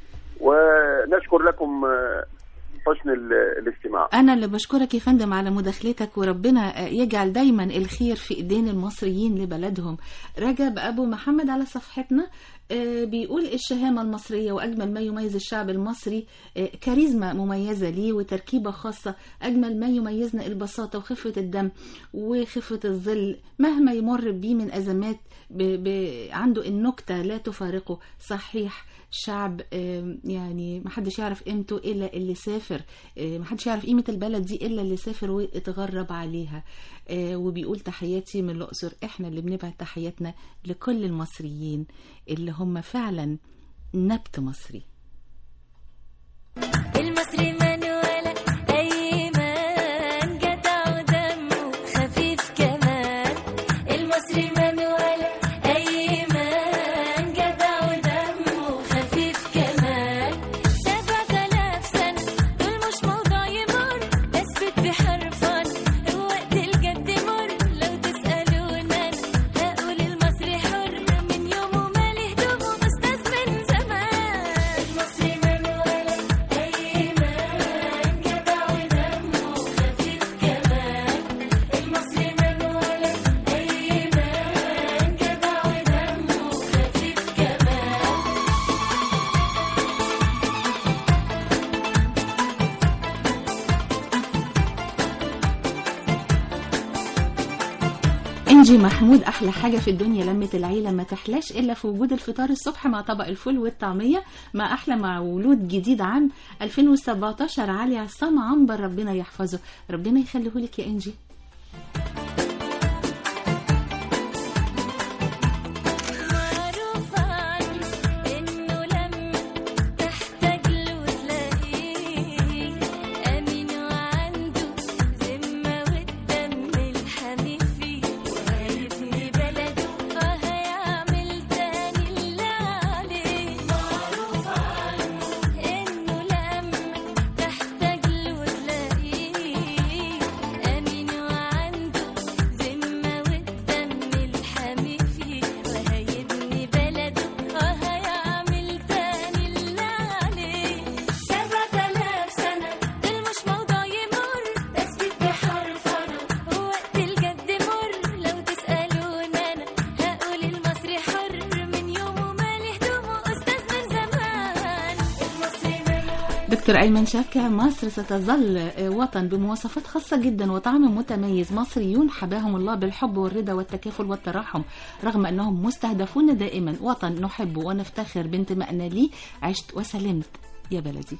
ونشكر لكم حسن الاستماع. أنا اللي بشكرك يا فندم على مداخلتك، وربنا يجعل دايما الخير في إيدين المصريين لبلدهم. رجب أبو محمد على صفحتنا بيقول الشهامة المصرية وأجمل ما يميز الشعب المصري كاريزما مميزة ليه وتركيبة خاصة. أجمل ما يميزنا البساطة وخفة الدم وخفة الظل، مهما يمر بيه من أزمات عنده النكتة لا تفارقه. صحيح شعب يعني محدش يعرف قيمته إلا اللي سافر، محدش يعرف قيمة البلد دي إلا اللي سافر واتغرب عليها. وبيقول تحياتي من الأقصر. احنا اللي بنبعت تحياتنا لكل المصريين اللي هم فعلا نبت مصري. المصري من ولا أيمن جدع ودمه خفيف كمان. المصري من ولا أيمن جدع ودمه خفيف كمان. 7000 سنة دول مش موضوع يمر، أثبت بحرفان وقت الجد مر. لو تسألونا هقول المصري حر من يومه ماله هدومه أستاذ من زمان. المصري من ولا أيمن جدع ودمه خفيف كمان. المصري من ولا أيمن جدع ودمه خفيف كمان. انجي محمود، احلى حاجه في الدنيا لمه العيله، ما تحلاش الا في وجود الفطار الصبح مع طبق الفول والطعميه، ما احلى مع مولود جديد عام 2017 علي عصام عنبر، ربنا يحفظه. ربنا يخليه لك يا انجي. معروف عنه إنه لما تحتاج له تلاقيه أمين وعنده ذمة والدم الحمي فيه، وهيبني بلده وهيعمل تاني اللي عليه. معروف عنه إنه لما دكتور أيمن شاكع، مصر ستظل وطن بمواصفات خاصة جدا وطعم متميز، مصريون حباهم الله بالحب والرضا والتكافل والتراحم رغم أنهم مستهدفون دائما، وطن نحبه ونفتخر بانتمائنا ليه. عشت وسلمت يا بلدي.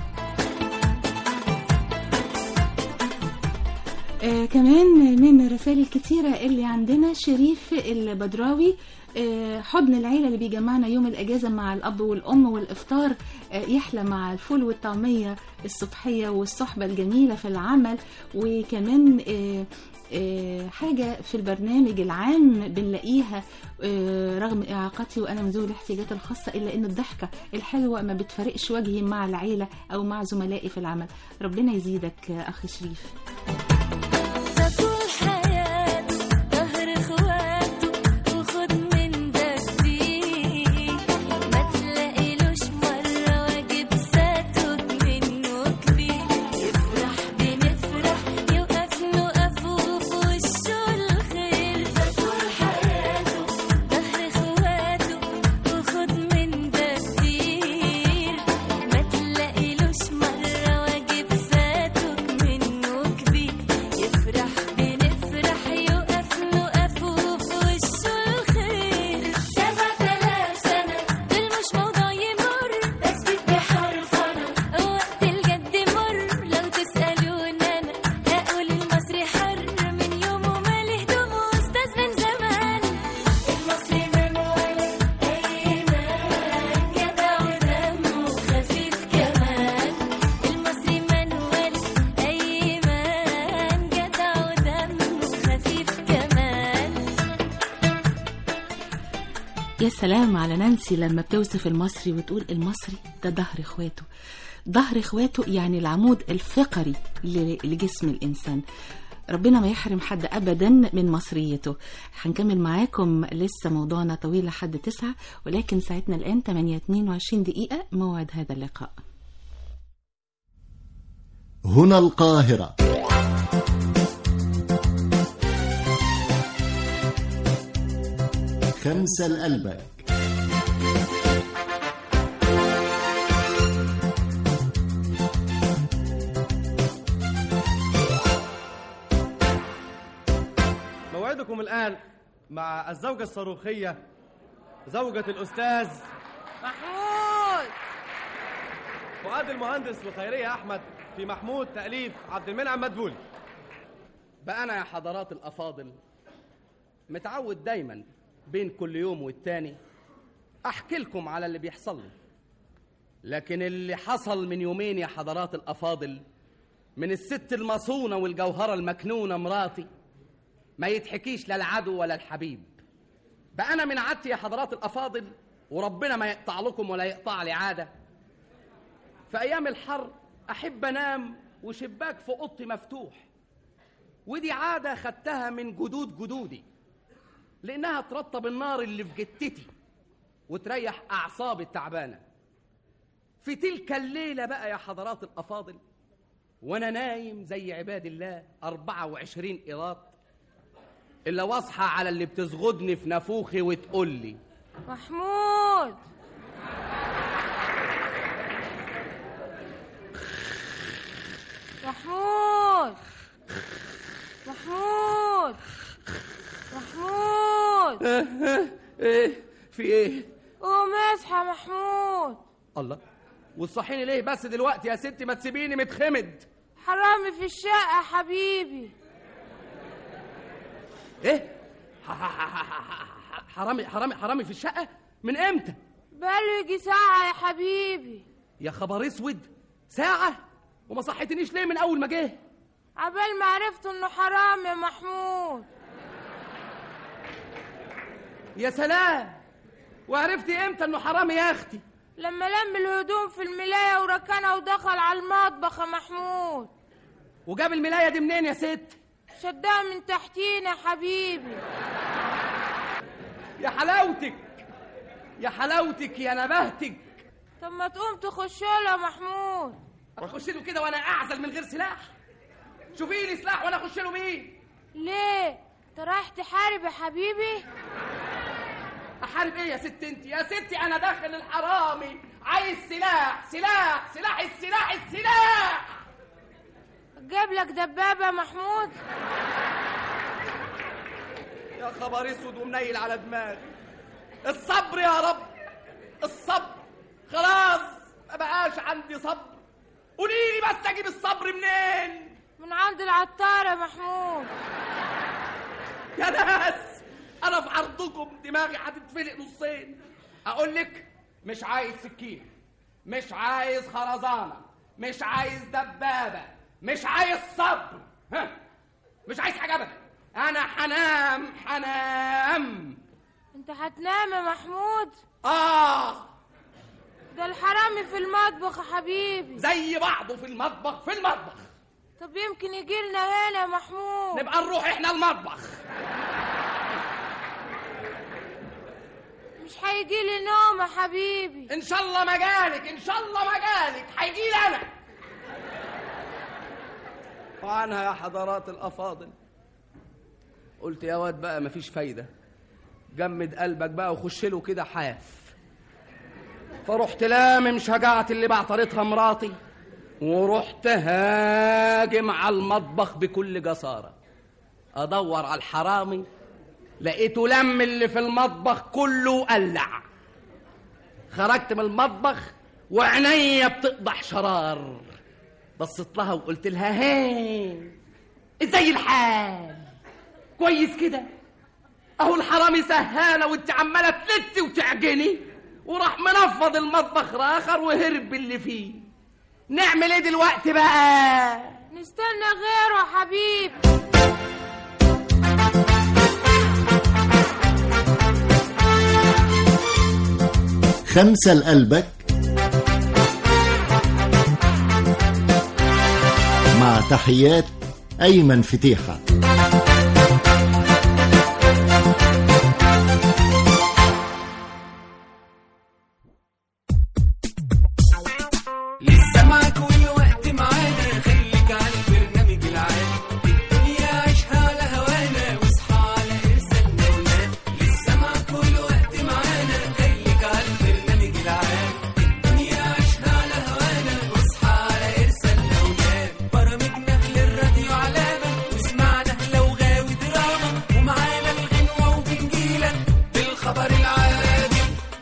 كمان من الرسائل الكتيرة اللي عندنا شريف البدراوي، حضن العيلة اللي بيجمعنا يوم الأجازة مع الأب والأم، والإفطار يحلى مع الفول والطعمية الصبحية والصحبة الجميلة في العمل. وكمان حاجة في البرنامج العام بنلاقيها رغم إعاقتي وأنا من ذوي الاحتياجات الخاصة إلا إن الضحكة الحلوة ما بتفرقش وجهي مع العيلة أو مع زملائي في العمل. ربنا يزيدك أخي شريف. يا سلام على نانسي لما بتوصف المصري وتقول المصري ده ظهر اخواته. ظهر اخواته يعني العمود الفقري لجسم الإنسان. ربنا ما يحرم حد أبدا من مصريته. هنكمل معاكم، لسه موضوعنا طويل لحد 9، ولكن ساعتنا الآن 8:22 دقيقة موعد هذا اللقاء. هنا القاهرة. خمسة لقلبك. موعدكم الآن مع الزوجة الصاروخية زوجة الأستاذ محمود فؤاد المهندس وخيرية أحمد، في محمود تأليف عبد المنعم مدبولي. بقى أنا يا حضرات الأفاضل متعود دايما بين كل يوم والتاني أحكي لكم على اللي بيحصل لي، لكن اللي حصل من يومين يا حضرات الأفاضل من الست المصونة والجوهرة المكنونة مراتي ما يتحكيش لا العدو ولا الحبيب. بقى أنا من عادتي يا حضرات الأفاضل، وربنا ما يقطع لكم ولا يقطع لي عادة، في أيام الحر أحب أنام وشباك في أوضتي مفتوح، ودي عادة خدتها من جدودي لأنها ترطب النار اللي في جتتي وتريح أعصابي التعبانة. في تلك الليلة بقى يا حضرات الأفاضل وأنا نايم زي عباد الله 24 قيراط، إلا واصحى على اللي بتزغدني في نافوخي وتقول لي محمود محمود محمود محمود. ايه في ايه؟ قوم اصحى محمود. الله، وتصحيني ليه بس دلوقتي يا ستي؟ ما تسيبيني متخمد. حرامي في الشقة يا حبيبي. ايه؟ حرامي في الشقة؟ من امتى؟ بقاله يجي ساعة يا حبيبي. يا خبر اسود، ساعة؟ وما صحيتنيش ليه من اول ما جه؟ عبال ما عرفت انه حرام يا محمود. يا سلام، وعرفتي امتى انه حرامي يا اختي؟ لما لم الهدوم في الملاية وركنها ودخل على المطبخ يا محمود. وجاب الملاية دي منين يا ست؟ شدها من تحتينا يا حبيبي. يا حلاوتك يا حلاوتك يا نبهتك. طب ما تقوم تخش له يا محمود. اخش له كده وانا اعزل من غير سلاح؟ شوفي لي سلاح وانا اخش له بيه. ليه؟ انت رايح تحارب يا حبيبي؟ بتحارب ايه يا ست انت؟ يا ستي انا داخل الحرامي عايز سلاح سلاح سلاح السلاح السلاح. جاب لك دبابة محمود؟ يا خبر اسود ومنيل على دماغي. الصبر يا رب، الصبر. خلاص ما بقاش عندي صبر. قولي لي بس اجيب الصبر منين؟ من عند العطار يا محمود. يا ناس انا في عرضكم دماغي هتتفلق نصين. اقول لك مش عايز سكين، مش عايز خرزانه، مش عايز دبابه، مش عايز صبر، مش عايز حاجه ابدا. انا حنام. انت هتنام يا محمود؟ ده الحرامي في المطبخ يا حبيبي. زي بعضه في المطبخ في المطبخ. طب يمكن يجي لنا هنا يا محمود. نبقى نروح احنا المطبخ. مش هيجي لي نوم يا حبيبي. ان شاء الله ما جالك، ان شاء الله ما جالك، هيجي لي انا. وعنها يا حضرات الافاضل قلت يا واد بقى مفيش فايده، جمد قلبك بقى وخش له كده حاف. فرحت لامم شجاعة اللي بعترضها مراتي ورحت هاجم على المطبخ بكل جسارة ادور على الحرامي. لقيته لم اللي في المطبخ كله وقلع. خرجت من المطبخ وعينيا بتقضح شرار. بصيت لها وقلت لها هي ازاي الحال؟ كويس كده؟ اهو الحرامي سهاله وانت عماله تلتي وتعجني، وراح منفض المطبخ راخر وهرب باللي فيه. نعمل ايه دلوقتي بقى؟ نستنى غيره يا حبيبي. خمسة لقلبك مع تحيات أيمن فتيحة. لسه معاك والوقت معانا، خليك على البرنامج العام. الدنيا عيشها على هوانا واصحى على ارسالنا ونام. لسه معاك والوقت معانا، خليك على البرنامج العام. الدنيا عيشها على هوانا واصحى على ارسالنا ونام. برامجنا للراديو علامة واسمعنا لو غاوي دراما، ومعانا الغنوة وبنجيلك بالخبر العادي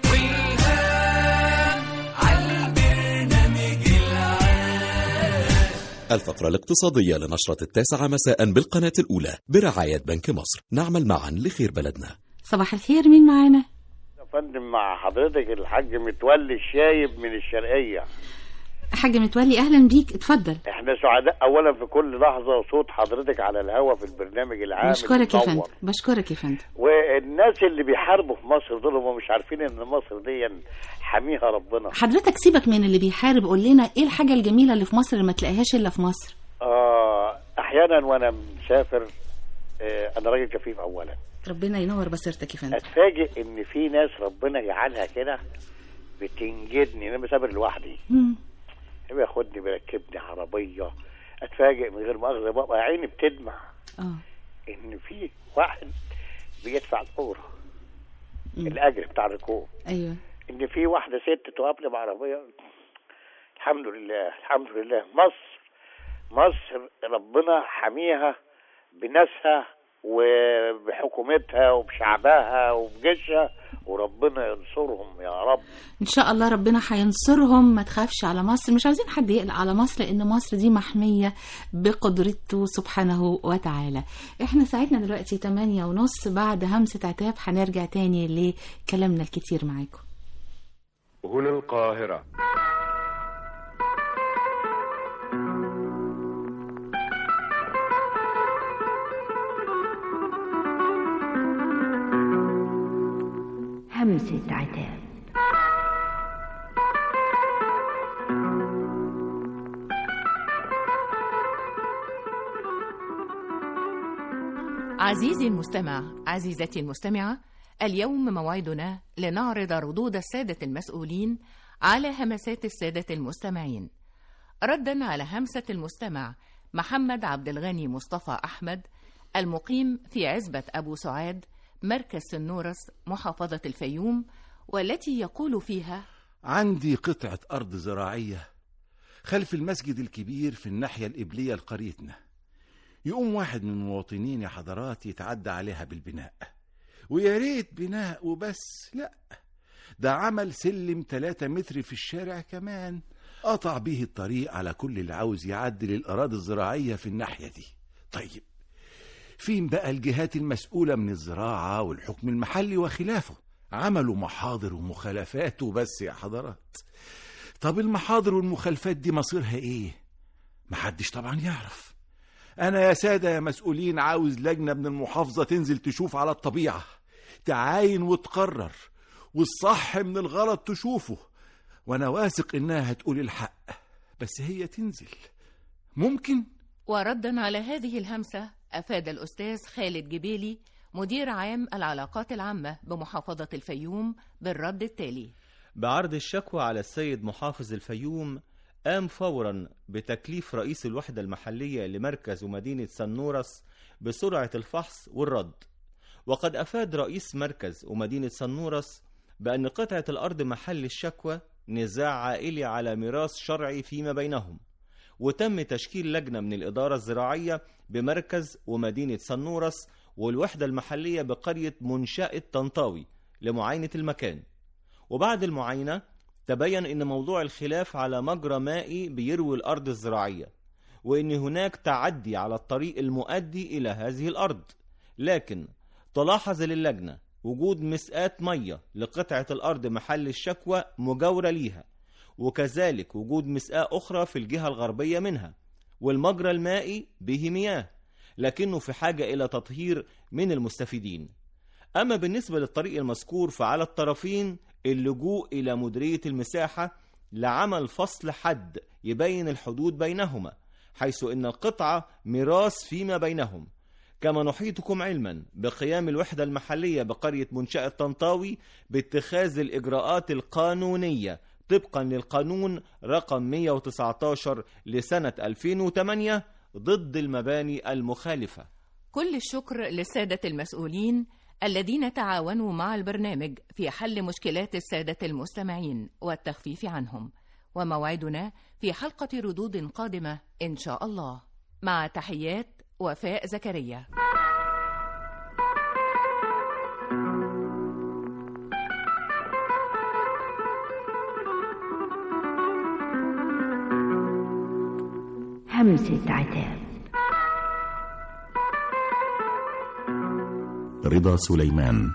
والهام على البرنامج العام. الفقرة الاقتصادية لنشرة 9 مساء بالقناة الأولى برعاية بنك مصر. نعمل معا لخير بلدنا. صباح الخير، مين معانا؟ يا فندم مع حضرتك الحاج متولي الشايب من الشرقية. حاج متولي اهلا بيك، اتفضل. احنا سعداء اولا في كل لحظة صوت حضرتك على الهوا في البرنامج العام. بشكرك يا فندم، بشكرك يا فندم. والناس اللي بيحاربوا في مصر دول هم مش عارفين ان مصر دي حميها ربنا. حضرتك سيبك من اللي بيحارب، قول لنا ايه الحاجة الجميلة اللي في مصر اللي ما تلاقيهاش الا في مصر؟ احيانا وانا مسافر انا راجل كفيف اولا، ربنا ينور بصيرتك يا فندم، اتفاجئ ان في ناس ربنا يجعلها كده بتنجدني. انا مسافر لوحدي، بياخدني بيركبني عربيه، اتفاجئ من غير مؤاخذه بابا عيني بتدمع ان في واحد بيدفع الفوره الاجر بتاع الركوب. ايوه. ان في واحده ست توقف لي بعربيه. الحمد لله الحمد لله. مصر ربنا حميها بناسها وبحكومتها وبشعبها وبجيشها، وربنا ينصرهم يا رب ان شاء الله. ربنا هينصرهم، ما تخافش على مصر. مش عايزين حد يقلق على مصر لان مصر دي محمية بقدرته سبحانه وتعالى. احنا ساعتنا دلوقتي 8:30. بعد همسة عتاب هنرجع تاني لكلامنا الكتير معاكم. هنا القاهرة. همسة عتاب. عزيزي المستمع، عزيزتي المستمعة، اليوم موعدنا لنعرض ردود السادة المسؤولين على همسات السادة المستمعين، ردا على همسة المستمع محمد عبد الغني مصطفى أحمد المقيم في عزبة أبو سعاد مركز سنورس محافظة الفيوم، والتي يقول فيها: عندي قطعة أرض زراعية خلف المسجد الكبير في الناحية القبلية لقريتنا. يقوم واحد من المواطنين يا حضرات يتعدى عليها بالبناء، ويا ريت بناء وبس، لا ده عمل سلم 3 متر في الشارع كمان، قطع بيه الطريق على كل اللي عاوز يعدي للأراضي الزراعية في الناحية دي. طيب فين بقى الجهات المسؤولة من الزراعة والحكم المحلي وخلافه؟ عملوا محاضر ومخالفات وبس يا حضرات. طب المحاضر والمخالفات دي مصيرها ايه؟ محدش طبعا يعرف. انا يا سادة يا مسؤولين عاوز لجنة من المحافظة تنزل تشوف على الطبيعة، تعاين وتقرر، والصح من الغلط تشوفه، وانا واثق انها هتقول الحق، بس هي تنزل ممكن. وردا على هذه الهمسة أفاد الأستاذ خالد جبيلي مدير عام العلاقات العامة بمحافظة الفيوم بالرد التالي: بعرض الشكوى على السيد محافظ الفيوم، قام فورا بتكليف رئيس الوحدة المحلية لمركز ومدينة سنورس بسرعة الفحص والرد. وقد أفاد رئيس مركز ومدينة سنورس بأن قطعة الأرض محل الشكوى نزاع عائلي على ميراث شرعي فيما بينهم، وتم تشكيل لجنة من الإدارة الزراعية بمركز ومدينة سنورس والوحدة المحلية بقرية منشأة طنطاوي لمعاينة المكان. وبعد المعاينة تبين أن موضوع الخلاف على مجرى مائي بيروي الأرض الزراعية، وأن هناك تعدي على الطريق المؤدي إلى هذه الأرض، لكن تلاحظ للجنة وجود مسقات مية لقطعة الأرض محل الشكوى مجاورة ليها، وكذلك وجود مسقاة أخرى في الجهة الغربية منها، والمجرى المائي به مياه لكنه في حاجة إلى تطهير من المستفيدين. أما بالنسبة للطريق المذكور فعلى الطرفين اللجوء إلى مديرية المساحة لعمل فصل حد يبين الحدود بينهما، حيث إن القطعة ميراث فيما بينهم. كما نحيطكم علما بقيام الوحدة المحلية بقرية منشأة طنطاوي باتخاذ الإجراءات القانونية طبقا للقانون رقم 119 لسنة 2008 ضد المباني المخالفة. كل الشكر للسادة المسؤولين الذين تعاونوا مع البرنامج في حل مشكلات السادة المستمعين والتخفيف عنهم، وموعدنا في حلقة ردود قادمة إن شاء الله. مع تحيات وفاء زكريا. همسة عتاب. رضا سليمان.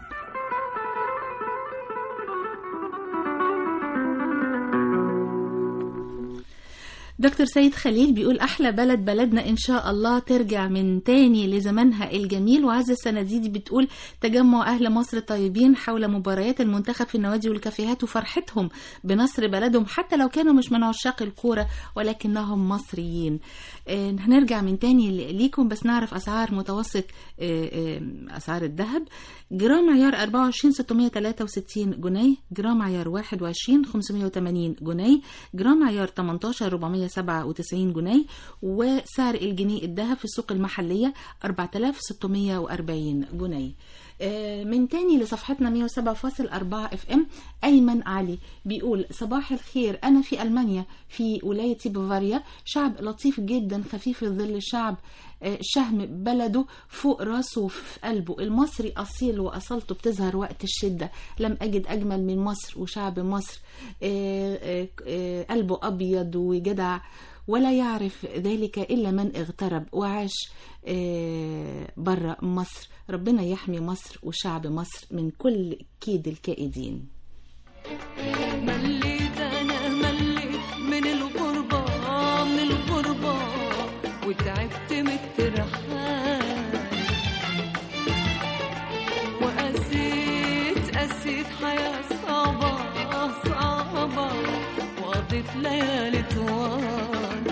دكتور سيد خليل بيقول: أحلى بلد بلدنا إن شاء الله ترجع من تاني لزمانها الجميل. وعزة السنديدي بتقول: تجمع أهل مصر طيبين حول مباريات المنتخب في النوادي والكافيهات وفرحتهم بنصر بلدهم، حتى لو كانوا مش من عشاق الكورة ولكنهم مصريين. هنرجع من تاني ليكم، بس نعرف أسعار متوسط أسعار الذهب. جرام عيار 24 663 جنيه، جرام عيار 21 580 جنيه، جرام عيار 18 497 جنيه، وسعر الجنيه الذهب في السوق المحلية 4640 جنيه. من تاني لصفحتنا 107.4 FM. أيمن علي بيقول: صباح الخير، أنا في ألمانيا في ولاية بافاريا، شعب لطيف جدا خفيف الظل، شعب شهم بلده فوق راسه وفي قلبه، المصري أصيل وأصالته بتظهر وقت الشدة، لم أجد أجمل من مصر وشعب مصر، قلبه أبيض وجدع ولا يعرف ذلك إلا من اغترب وعاش برا مصر. ربنا يحمي مصر وشعب مصر من كل كيد الكائدين. مليت أنا مليت من الغربة وتعبت من الترحال، وقسيت حياة صعبة وقضيت ليالي طوال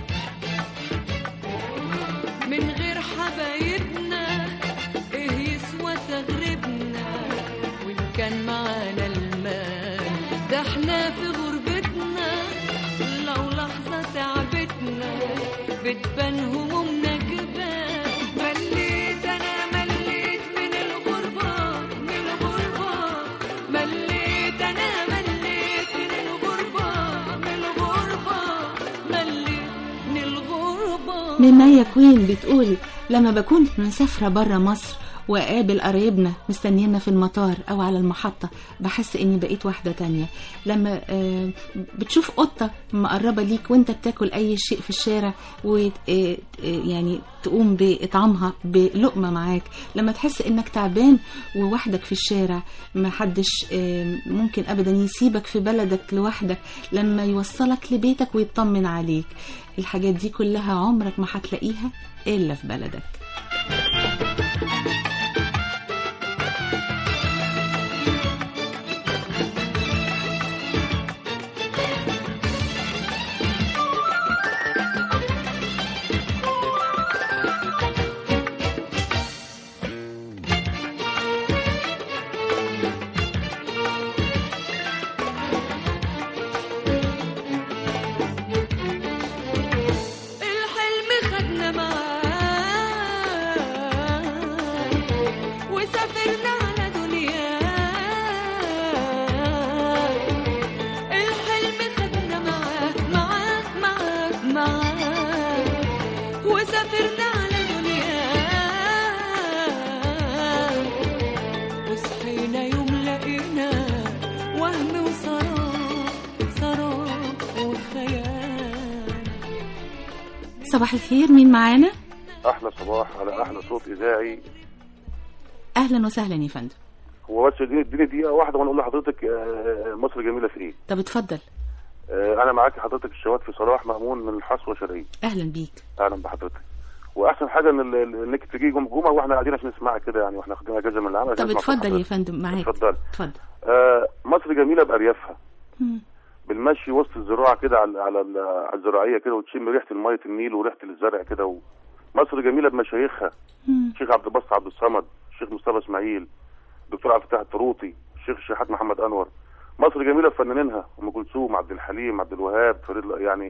من غير حبايبنا، ايه يسوى تغربنا وان كان معانا المال، ده احنا في غربتنا لو لحظة تعبتنا بتبان همومنا جبال. مليت انا مليت من الغربة مما يكون بتقول لما بكون مسافرة برا مصر وقابل قرايبنا مستنينا في المطار او على المحطة بحس اني بقيت واحدة تانية. لما بتشوف قطة مقربة ليك وانت بتاكل اي شيء في الشارع يعني تقوم باطعامها بلقمة معاك. لما تحس انك تعبان ووحدك في الشارع ما حدش ممكن ابدا يسيبك في بلدك لوحدك، لما يوصلك لبيتك ويطمن عليك. الحاجات دي كلها عمرك ما هتلاقيها الا في بلدك. صباح الخير، مين معانا؟ احلى صباح على احلى صوت اذاعي. اهلا وسهلا يا فندم. هو بس اديني دقيقه واحده وانا اقول لحضرتك مصر جميله في ايه. طب اتفضل. انا معاكي حضرتك الشواد في صلاح مأمون من الحصوه شرقيه. اهلا بيك. اهلا بحضرتك. واحسن حاجه انك تيجي جمعه واحنا قاعدين عشان نسمعها كده يعني واحنا واخدين اجازه من العمل. طب اتفضل يا فندم معاك. اتفضل. مصر جميله باريافها. بالمشي وسط الزراعه كده على الزراعيه كده وتشم ريحه الميه النيل وريحه الزرع كده. مصر جميله بمشايخها. الشيخ عبد الباسط عبد الصمد، الشيخ مصطفى اسماعيل، الدكتور عبد الفتاح الطروطي، الشيخ شحات محمد انور. مصر جميله بفنانينها، ام كلثوم، عبد الحليم، عبد الوهاب، فريد يعني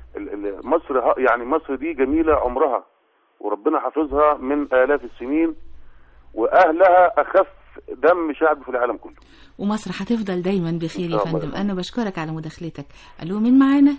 مصر يعني مصر دي جميله عمرها وربنا حافظها من آلاف السنين واهلها اخف دم شعب في العالم كله. ومصر هتفضل دايما بخير يا فندم. انا بشكرك على مداخلتك. الو مين معانا؟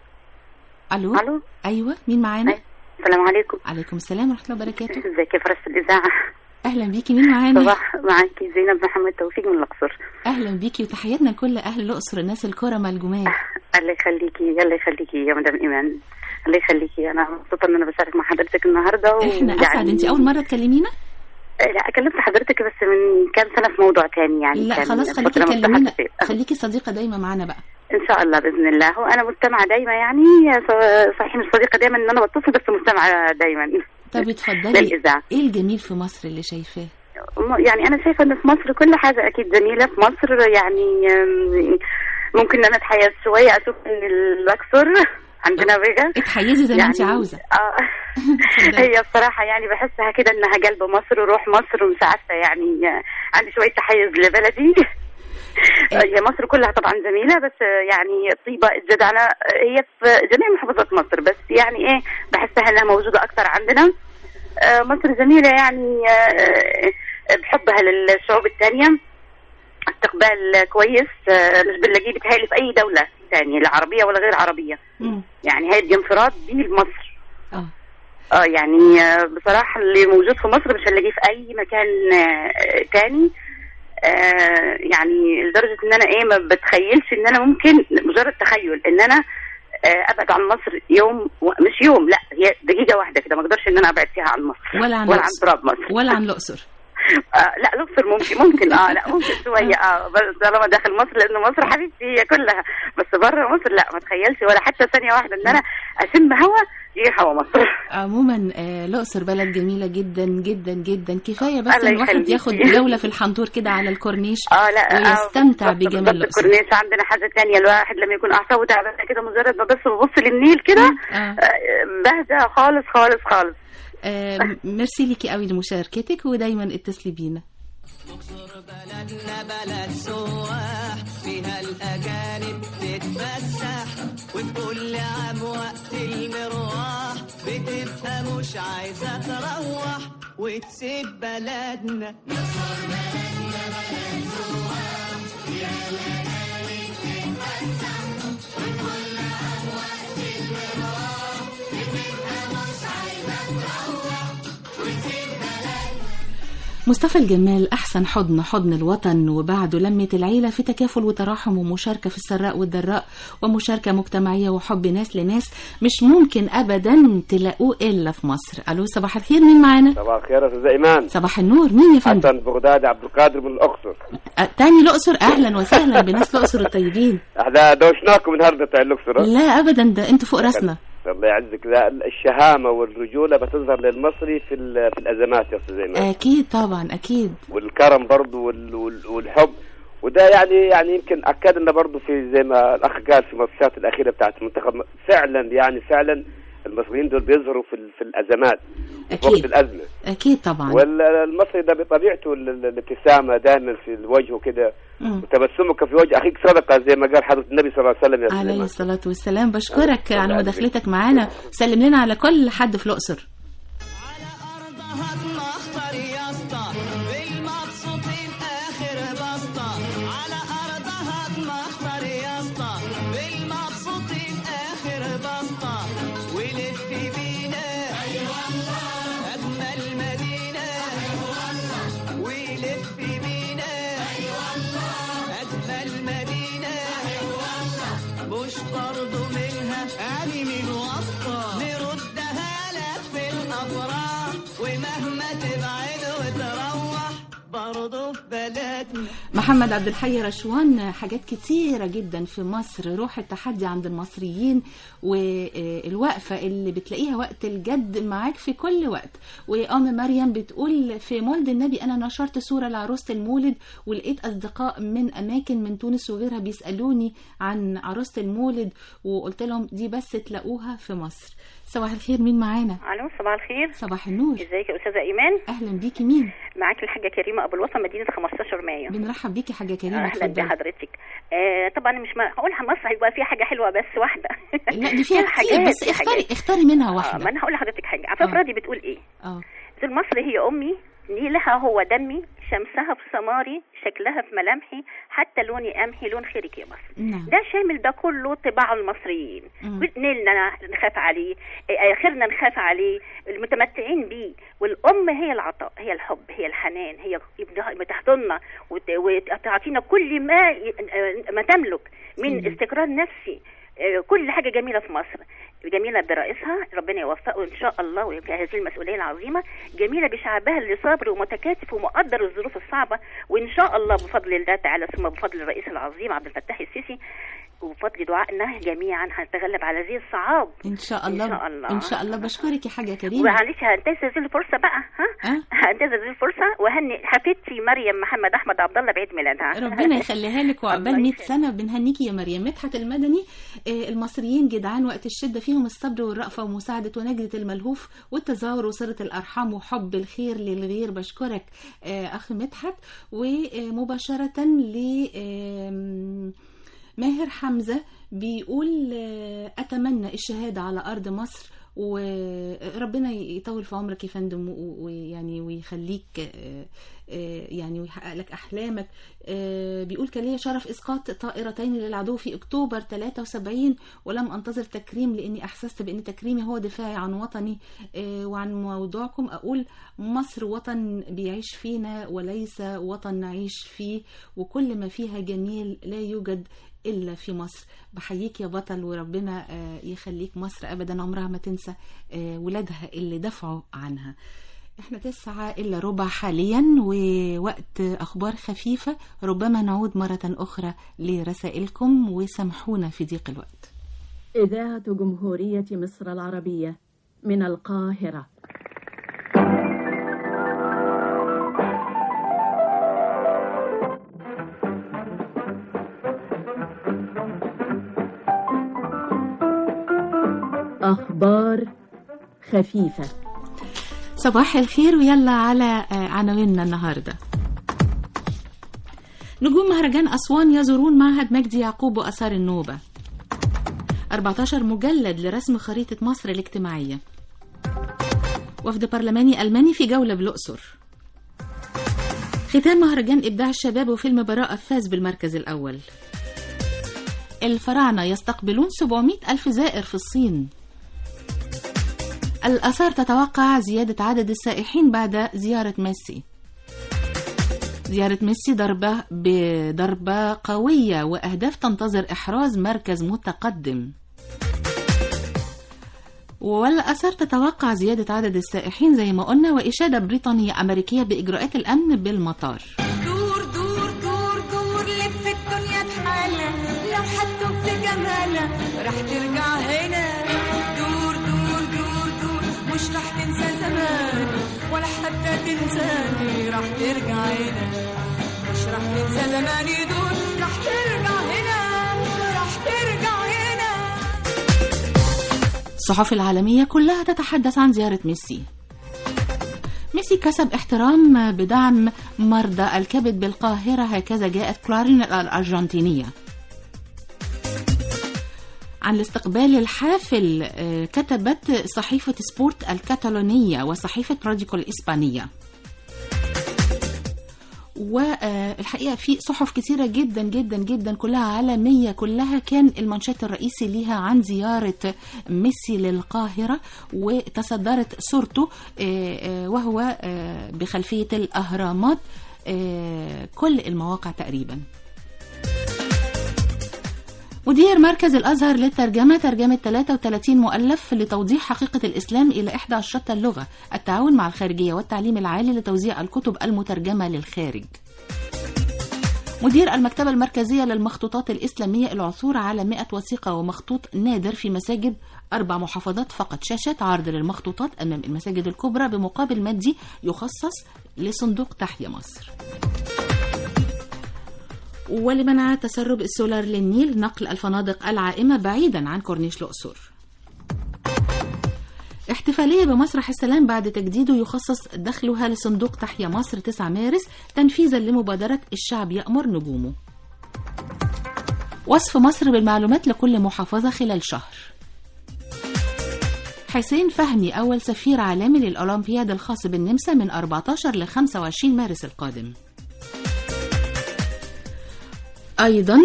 الو ايوه مين معانا؟ السلام عليكم. عليكم السلام ورحمه الله وبركاته. ازيك يا فرس الاذاعه؟ اهلا بيكي، مين معانا؟ صباح معاكي زينب محمد توفيق من الاقصر. اهلا بيكي وتحياتنا لكل اهل الاقصر، الناس الكرمه الجمال. الله يخليكي الله يخليكي يا مدام ايمان، الله يخليكي. انا مبسوطه ان انا بشارك مع حضرتك النهارده احنا اسعد. انت اول مره تكلمينا؟ لا كلمت حضرتك بس من كام سنه في موضوع تاني يعني. لا خلاص خليكي تكلمينا، خليكي صديقه دايما معانا بقى ان شاء الله باذن الله. هو انا مستمعه دايما يعني، صحيح مش صديقه دايما ان انا بتصل بس مستمعه دايما. طب اتفضلي، ايه الجميل في مصر اللي شايفاه؟ يعني انا شايفه ان في مصر كل حاجه اكيد جميله في مصر. يعني ممكن ان انا اتحيز شويه اشوف ان الاقصر عندنا بيجا اتحيزي زي ما انت عاوزه. هي بصراحه يعني بحسها كده انها قلب مصر وروح مصر ومش عارفه يعني عندي شويه تحيز لبلدي. هي مصر كلها طبعا جميله بس يعني الطيبه الجدعنه هي في جميع محافظات مصر، بس يعني ايه بحسها انها موجوده اكثر عندنا. مصر جميله يعني بحبها للشعوب الثانيه، استقبال كويس مش بنلاقيه بتهيألي في اي دوله ثانيه لا عربيه ولا غير عربيه. يعني هي دي انفراد دي لمصر. يعني بصراحه اللي موجود في مصر مش هنلاقيه في اي مكان ثاني. يعني لدرجه ان انا ايه ما بتخيلش ان انا ممكن مجرد تخيل ان انا ابعد عن مصر يوم مش يوم، لا هي دقيقه واحده كده ما اقدرش ان انا ابعد فيها عن مصر ولا عن تراب مصر ولا عن الاقصر. لا الاقصر ممكن لا ممكن شويه طالما داخل مصر لان مصر حبيبتي هي كلها، بس بره مصر لا ما تخيلش ولا حتى ثانيه واحده ان انا اشم هوا يجي هوا مصر. عموما الاقصر بلد جميله جدا جدا جدا، كفايه بس الواحد ياخد جوله في الحنطور كده على الكورنيش ويستمتع بجمال الاقصر. الكورنيش عندنا حاجه ثانيه، الواحد لما يكون اعصابه تعبانه كده مجرد ما بس ببص للنيل كده بهدى خالص خالص خالص. ميرسي ليكي قوي لمشاركتك ودايما اتصلي بينا. الاقصر بلدنا بلد سواح فيها الاجانب تتفسح وكل عام وقت المروح بتبقى مش عايزه تروح وتسيب بلدنا. مصر بلدنا بلد سواح فيها الاجانب تتفسح وكل عام وقت المروح بتبقى مش عايزه مصطفى الجمال أحسن حضن حضن الوطن، وبعده لمة العيلة في تكافل وتراحم ومشاركة في السراء والضراء، ومشاركة مجتمعية وحب ناس لناس مش ممكن أبدا تلاقوه إلا في مصر. ألو صباح الخير، مين معانا؟ صباح الخير يا أستاذ إيمان. صباح النور، مين يا فندم؟ حسن بغدادي عبد القادر من الأقصر. تاني الأقصر، أهلا وسهلا بناس الأقصر الطيبين. احنا دوشناكم النهارده بتاع الأقصر. لا أبدا، ده أنتوا فوق راسنا. الله يعزك. لا الشهامة والرجولة بتظهر للمصري في الأزمات يا أستاذ إيمان. أكيد طبعا أكيد. والكرم برضه والحب، وده يعني يمكن أكد لنا برضه في زي ما الأخ قال في الماتشات الأخيرة بتاعت المنتخب. فعلا المصريين دول بيظهروا في الأزمات، في وقت الأزمة. أكيد طبعا. والمصري ده بطبيعته الابتسامة دائما في الوجه كده، وتبسمك في وجه أخيك صدقة زي ما قال حضرة النبي صلى الله عليه وسلم يا سليمان عليه الصلاة والسلام. بشكرك على مداخلتك معانا، سلم لنا على كل حد في الأقصر. محمد عبد الحي رشوان، حاجات كتيرة جدا في مصر، روح التحدي عند المصريين، والوقفة اللي بتلاقيها وقت الجد معاك في كل وقت. وأم مريم بتقول في مولد النبي أنا نشرت صورة لعروسة المولد، ولقيت أصدقاء من أماكن من تونس وغيرها بيسألوني عن عروسة المولد، وقلت لهم دي بس تلاقوها في مصر. صباح الخير، مين معانا؟ الو صباح الخير. صباح النور. ازيك يا استاذه ايمان؟ اهلا بيكي. مين معاكي؟ الحاجه كريمه ابو الوطن، مدينه 15 مايو. بنرحب بيكي حاجه كريمه. اهلا بحضرتك. طبعا مش هقولها مصر هيبقى فيها حاجه حلوه بس واحده. لا دي فيها كتير، بس اختاري منها واحده. ما انا هقول لحضرتك حاجه. عفاف راضي بتقول ايه؟ تقول مصر هي امي، نيلها هو دمي، شمسها في سماري، شكلها في ملامحي، حتى لوني قمحي، لون خيرك يا مصر. ده شامل ده كله طباع المصريين. نيلنا نخاف عليه، خيرنا نخاف عليه، المتمتعين بيه. والام هي العطاء، هي الحب، هي الحنان، هي بتحضننا وتعطينا كل ما تملك من استقرار نفسي. كل حاجة جميلة في مصر، جميلة برئيسها ربنا يوفقه إن شاء الله ويبقى هذه المسؤولية العظيمة، جميلة بشعبها اللي صابر ومتكاتف ومقدر الظروف الصعبة، وإن شاء الله بفضل الله تعالى ثم بفضل الرئيس العظيم عبد الفتاح السيسي وبفضل دعائنا جميعا هنتغلب على هذه الصعاب ان شاء الله. ان شاء الله ان شاء الله. بشكرك يا حاجه كريمه. ومعلش هنتهز هذه الفرصه بقى، هنتهز هذه الفرصه وهني حفيدتي مريم محمد احمد عبد الله بعيد ميلادها. ربنا يخليها لك وعقبال 100 سنه. بنهنيكي يا مريم. مدحت المدني، المصريين جدعان وقت الشده، فيهم الصبر والرأفه ومساعده ونجده الملهوف والتزاور وصله الارحام وحب الخير للغير. بشكرك اخ مدحت. ومباشره ل ماهر حمزة بيقول أتمنى الشهادة على أرض مصر، وربنا يطول في عمرك يا فندم ويعني ويخليك يعني ويحقق لك أحلامك. بيقول كان لي شرف إسقاط طائرتين للعدو في أكتوبر 73 ولم أنتظر تكريم لأني أحسست بأن تكريمي هو دفاعي عن وطني وعن موضوعكم. أقول مصر وطن بيعيش فينا وليس وطن نعيش فيه، وكل ما فيها جميل لا يوجد إلا في مصر. بحييك يا بطل وربنا يخليك. مصر أبدا عمرها ما تنسى ولادها اللي دفعوا عنها. احنا 9:15 حاليا ووقت أخبار خفيفة، ربما نعود مرة أخرى لرسائلكم وسامحونا في ضيق الوقت. إذاعة جمهورية مصر العربية من القاهرة. أخبار خفيفة. صباح الخير ويلا على عناويننا النهاردة. نجوم مهرجان أسوان يزورون معهد مجدي يعقوب وآثار النوبة. 14 مجلد لرسم خريطة مصر الاجتماعية. وفد برلماني ألماني في جولة بالأقصر. ختام مهرجان إبداع الشباب وفيلم براءة فاز بالمركز الأول. الفراعنة يستقبلون 700 ألف زائر في الصين. الآثار تتوقع زيادة عدد السائحين بعد زيارة ميسي. زيارة ميسي بضربة قوية وأهداف تنتظر إحراز مركز متقدم. والآثار تتوقع زيادة عدد السائحين زي ما قلنا، وإشادة بريطانية أمريكية بإجراءات الأمن بالمطار. دور دور دور دور لف الدنيا بحالها، لو حطوا في جمالها رح ترجع هنا. دور دور دور دور مش رح تنسى زمان ولا حتى تنساني، رح ترجع هنا. مش رح تنسى زماني، دور رح ترجع هنا، رح ترجع هنا. الصحف العالمية كلها تتحدث عن زيارة ميسي. ميسي كسب احترام بدعم مرضى الكبد بالقاهرة، هكذا جاءت كلارين الأرجنتينية. عن الاستقبال الحافل كتبت صحيفة سبورت الكتالونية وصحيفة راديكو الإسبانية. والحقيقة في صحف كثيرة جدا جدا جدا كلها عالمية، كلها كان المنشط الرئيسي ليها عن زيارة ميسي للقاهرة، وتصدرت صورته وهو بخلفية الأهرامات، كل المواقع تقريبا. مدير مركز الأزهر للترجمة ترجمة 33 مؤلف لتوضيح حقيقة الإسلام إلى 11 اللغة، التعاون مع الخارجية والتعليم العالي لتوزيع الكتب المترجمة للخارج. مدير المكتبة المركزية للمخطوطات الإسلامية العثور على 100 وثيقة ومخطوط نادر في مساجد 4 محافظات فقط. شاشات عرض للمخطوطات أمام المساجد الكبرى بمقابل مادي يخصص لصندوق تحيا مصر. ولمنع تسرب السولار للنيل نقل الفنادق العائمة بعيدا عن كورنيش الأقصر. احتفالية بمسرح السلام بعد تجديده يخصص دخلها لصندوق تحيا مصر 9 مارس تنفيذا لمبادرة الشعب يأمر نجومه. وصف مصر بالمعلومات لكل محافظة خلال شهر. حسين فهمي أول سفير عالمي للأولمبياد الخاص بالنمسا من 14 ل 25 مارس القادم. أيضا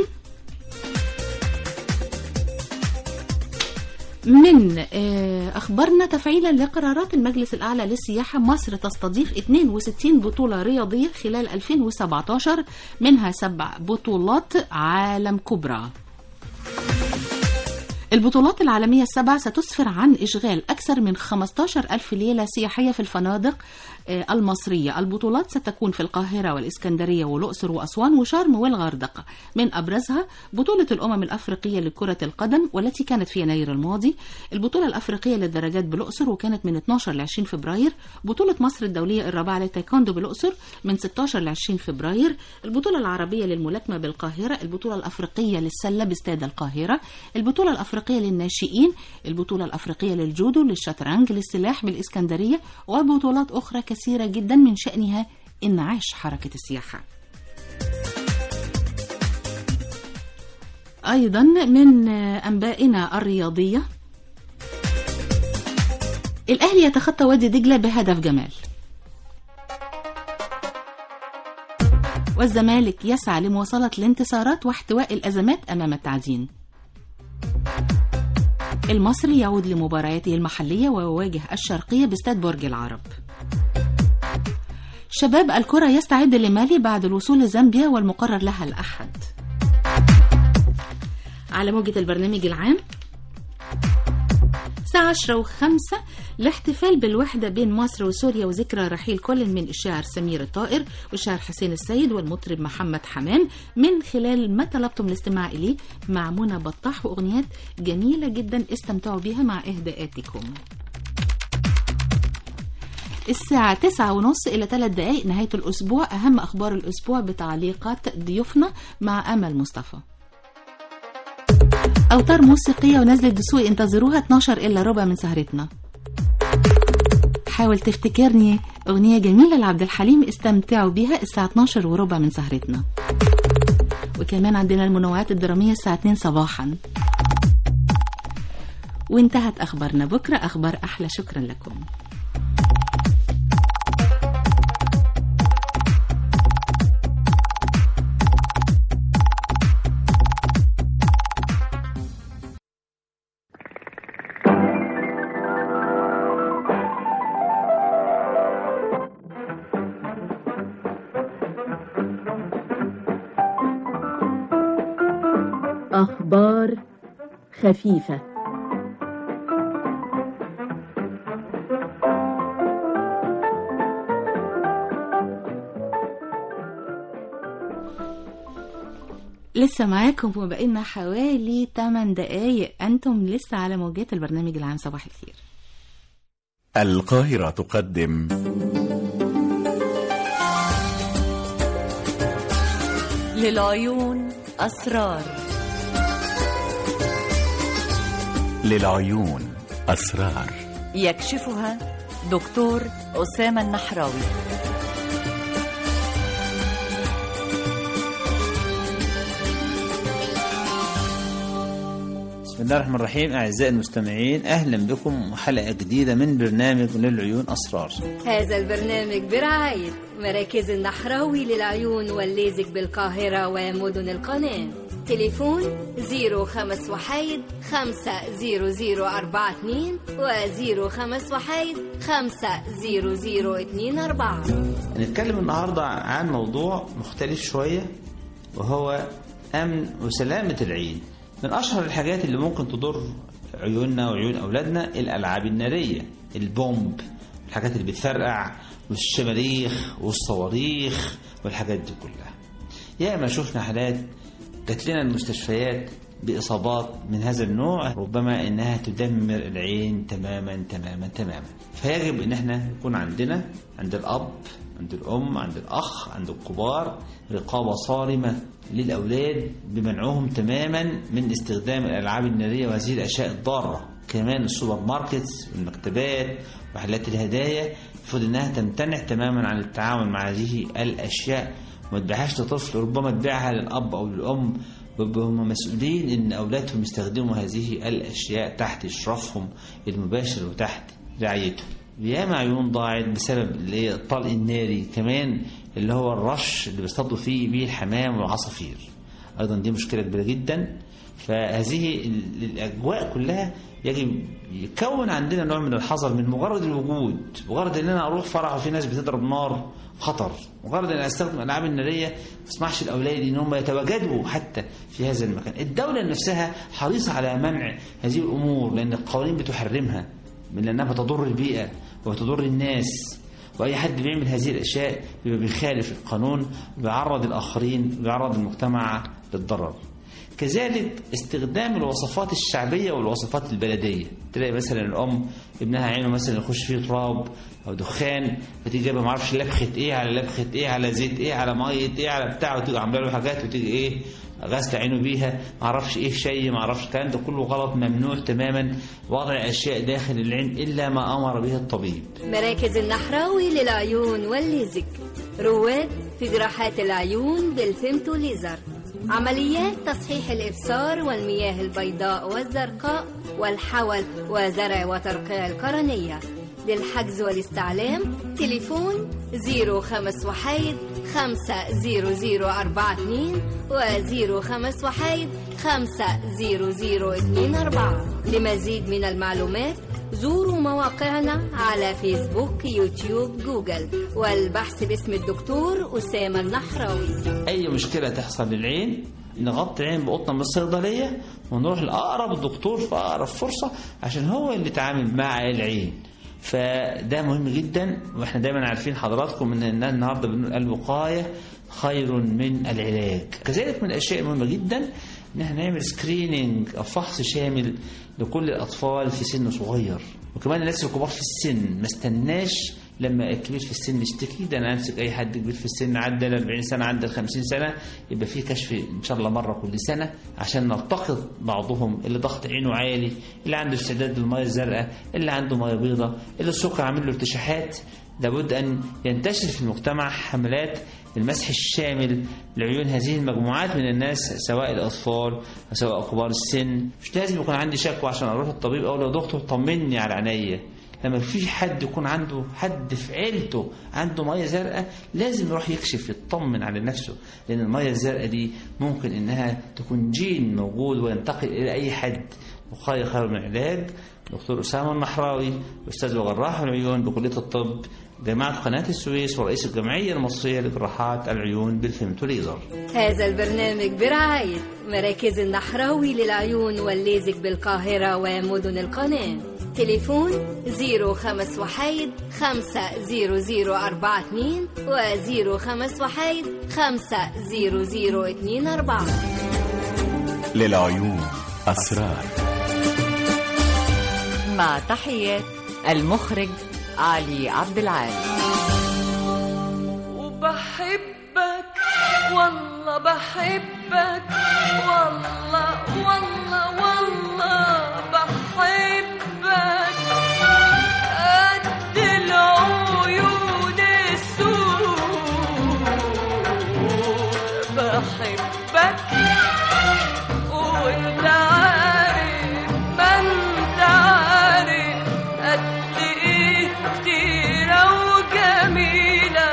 من أخبرنا تفعيلا لقرارات المجلس الأعلى للسياحة، مصر تستضيف 62 بطولة رياضية خلال 2017، منها 7 بطولات عالم كبرى. البطولات العالمية ال7 ستسفر عن إشغال أكثر من 15,000 ليلة سياحية في الفنادق المصرية. البطولات ستكون في القاهرة والإسكندرية والأقصر وأسوان وشرم والغردقة. من أبرزها بطولة الأمم الأفريقية لكرة القدم والتي كانت في يناير الماضي، البطولة الأفريقية للدراجات بالأقصر وكانت من 12 ل 20 فبراير، بطولة مصر الدولية الرابعة للتايكوندو بالأقصر من 16 ل 20 فبراير، البطولة العربية للملاكمة بالقاهرة، البطولة الأفريقية للسلة باستاد القاهرة، البطولة الأفريقية للناشئين، البطولة الأفريقية للجودو، للشطرنج، للسلاح بالإسكندرية، وبطولات أخرى كثيرة جدا من شأنها انعاش حركة السياحة. أيضا من أنبائنا الرياضية، الأهلي يتخطى وادي دجلة بهدف جمال، والزمالك يسعى لمواصلة الانتصارات واحتواء الأزمات أمام التعدين. المصري يعود لمبارياته المحلية ويواجه الشرقية باستاد برج العرب. شباب الكرة يستعد لمالي بعد الوصول لزامبيا والمقرر لها الأحد. على موجة البرنامج العام الساعة 10:05 لاحتفال بالوحدة بين مصر وسوريا وذكرى رحيل كل من الشاعر سمير الطائر والشاعر حسين السيد والمطرب محمد حمام، من خلال ما طلبتم الاستماع إليه مع منى بطاح وأغنيات جميلة جدا استمتعوا بها مع إهداءاتكم. الساعة 9:30 إلى 3 دقائق نهاية الأسبوع، أهم أخبار الأسبوع بتعليقات ضيوفنا مع أمل مصطفى. أوتار موسيقية ونزلة دسوقي انتظروها 12 إلا ربع من سهرتنا. حاول تفتكرني أغنية جميلة لعبد الحليم استمتعوا بيها الساعة 12 وربع من سهرتنا. وكمان عندنا المنوعات الدرامية الساعة 2 صباحا. وانتهت أخبارنا. بكرة أخبار أحلى. شكرا لكم. أخبار خفيفة. لسه معاكم وبقينا حوالي 8 دقايق. أنتم لسه على موجات البرنامج العام. صباح الخير. القاهرة تقدم للعيون أسرار. للعيون أسرار يكشفها دكتور أسامة النحراوي. بسم الله الرحمن الرحيم. أعزائي المستمعين، أهلا بكم وحلقة جديدة من برنامج للعيون أسرار. هذا البرنامج برعاية مراكز النحراوي للعيون والليزك بالقاهرة ومدن القناة. تليفون 05 وحيد 50042 و05 وحيد 50024. هنتكلم النهاردة عن موضوع مختلف شوية، وهو أمن وسلامة العين. من أشهر الحاجات اللي ممكن تضر عيوننا وعيون أولادنا الألعاب النارية، البومب، الحاجات اللي بتفرقع، والشماريخ والصواريخ والحاجات دي كلها. ياما شفنا حالات جات لنا المستشفيات بإصابات من هذا النوع، ربما إنها تدمر العين تماما تماما تماما. فيجب إن احنا يكون عندنا، عند الأب، عند الأم، عند الأخ، عند الكبار، رقابة صارمة للأولاد بمنعهم تماما من استخدام الألعاب النارية وهذه الأشياء الضارة. كمان السوبر ماركتس والمكتبات ومحلات الهدايا المفروض إنها تمتنع تماما عن التعامل مع هذه الأشياء، وما تبيعهاش لطفل، ربما تبيعها للأب أو للأم، هم مسؤولين إن أولادهم يستخدموا هذه الأشياء تحت إشرافهم المباشر وتحت رعايتهم. ياما عيون ضاعت بسبب الطلق الناري، كمان اللي هو الرش اللي بيصطادوا فيه بيه الحمام والعصافير، أيضا دي مشكلة كبيرة جدا. فهذه الأجواء كلها يجب يكون عندنا نوع من الحذر من مجرد الوجود. مجرد ان انا اروح فرح وفي ناس بتضرب نار خطر، مجرد ان استخدم الالعاب الناريه ما اسمحش لاولادي ان هم يتواجدوا حتى في هذا المكان. الدوله نفسها حريصه على منع هذه الامور لان القوانين بتحرمها، من لانها بتضر البيئه وبتضر الناس، واي حد بيعمل هذه الاشياء بيبقى بيخالف القانون، بيعرض الاخرين، بيعرض المجتمع للضرر. كذلك استخدام الوصفات الشعبية والوصفات البلدية. تلاقي مثلا الأم ابنها عينه مثلا يخش فيه تراب أو دخان، فتيجي جايبه معرفش لبخة إيه على لبخة إيه على زيت إيه على مية إيه على بتاع، وتيجي عامله له حاجات، وتيجي إيه غسل عينه بيها، معرفش إيه شيء، معرفش. الكلام ده كله غلط، ممنوع تماما وضع أشياء داخل العين إلا ما أمر به الطبيب. مراكز النحراوي للعيون والليزك، رواد في جراحات العيون بالفيمتو ليزر، عمليات تصحيح الإبصار والمياه البيضاء والزرقاء والحول وزرع وترقيع القرنية. للحجز والاستعلام تليفون 05 وحيد 50042 و05 وحيد 50024. لمزيد من المعلومات زوروا مواقعنا على فيسبوك، يوتيوب، جوجل، والبحث باسم الدكتور أسامة النحراوي. أي مشكلة تحصل للعين نغطي العين بقطنة من الصيدلية ونروح لأقرب دكتور في أقرب فرصة عشان هو اللي يتعامل مع العين. فده مهم جدا، واحنا دايما عارفين حضراتكم ان النهارده بنقول الوقاية خير من العلاج. كذلك من الأشياء المهمة جدا ان احنا نعمل سكريننج أو فحص شامل لكل الأطفال في سن صغير، وكمان الناس الكبار في السن. ما استناش لما الكبير في السن يشتكي، ده انا امسك اي حد كبير في السن عدى ال 40 سنه عدى ال 50 سنه يبقى في كشف ان شاء الله مره كل سنه عشان نلتقط بعضهم، اللي ضغط عينه عالي، اللي عنده استعداد للميه الزرقاء، اللي عنده ميه بيضاء، اللي السكر عامل له ارتشاحات. لابد ان ينتشر في المجتمع حملات المسح الشامل لعيون هذه المجموعات من الناس، سواء الأطفال سواء كبار السن. مش لازم يكون عندي شكوى عشان أروح الطبيب أو لو دكتور طمني على عينيا. لما في حد يكون عنده حد في عيلته عنده مية زرقاء لازم يروح يكشف يطمن على نفسه، لأن المية الزرقاء دي ممكن إنها تكون جين موجود وينتقل إلى أي حد. وقاية خير من العلاج. دكتور أسامة النحراوي، أستاذ وجراح العيون بكلية الطب جامعة قناة السويس ورئيس الجمعية المصرية لجراحات العيون بالفيمتو ليزر. هذا البرنامج برعاية مراكز النحراوي للعيون والليزك بالقاهرة ومدن القناة. تليفون 051 50042 و051 50024. للعيون أسرار. مع تحيات المخرج علي عبد العال. وبحبك والله بحبك والله والله والله بحبك قد العيون السود بحبك وانت عارف ما انت عارف قد ايه كتيرة وجميلة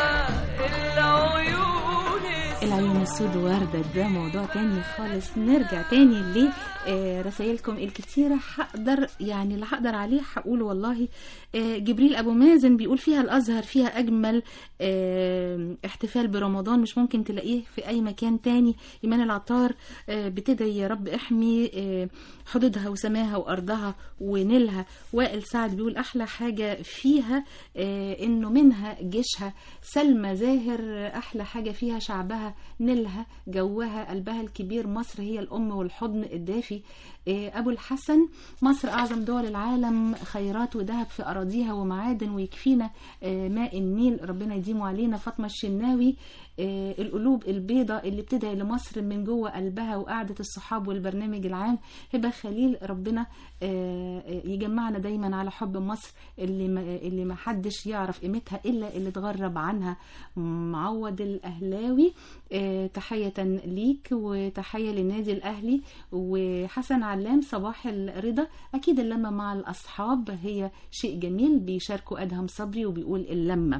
العيون السود وردة. ده موضوع تاني خالص. نرجع تاني لرسائلكم الكتيرة. هقدر يعني اللي هقدر عليه هقوله والله. جبريل أبو مازن بيقول فيها الأزهر فيها أجمل احتفال برمضان مش ممكن تلاقيه في أي مكان تاني. إيمان العطار بتدعي يا رب احمي حدودها وسماها وأرضها ونيلها. وائل سعد بيقول أحلى حاجة فيها إنه منها جيشها. سلمى زاهر أحلى حاجة فيها شعبها نيلها جوها قلبها الكبير. مصر هي الأم والحضن الدافي. أبو الحسن مصر أعظم دول العالم خيرات وذهب في أراضيها ومعادن ويكفينا ماء النيل ربنا يديمه علينا. فاطمة الشناوي القلوب البيضاء اللي بتدعي لمصر من جوه قلبها وقعدة الصحاب والبرنامج العام. هبة خليل ربنا يجمعنا دايما على حب مصر اللي ما حدش يعرف قيمتها إلا اللي اتغرب عنها. معوض الأهلاوي تحية ليك وتحية للنادي الأهلي. وحسن علام صباح الرضا أكيد اللمة مع الأصحاب هي شيء جميل بيشاركوا أدهم صبري وبيقول اللمة.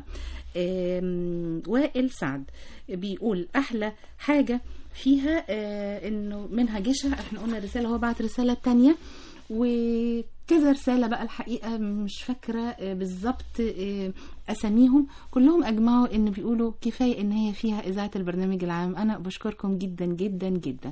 وائل سعد بيقول أحلى حاجة فيها إنه منها جيشها. احنا قلنا رسالة هو بعت رسالة تانية وكذا رسالة بقى الحقيقة مش فاكرة بالظبط أساميهم. كلهم أجمعوا إن بيقولوا كفاية إن هي فيها إذاعة البرنامج العام. أنا بشكركم جدا جدا جدا.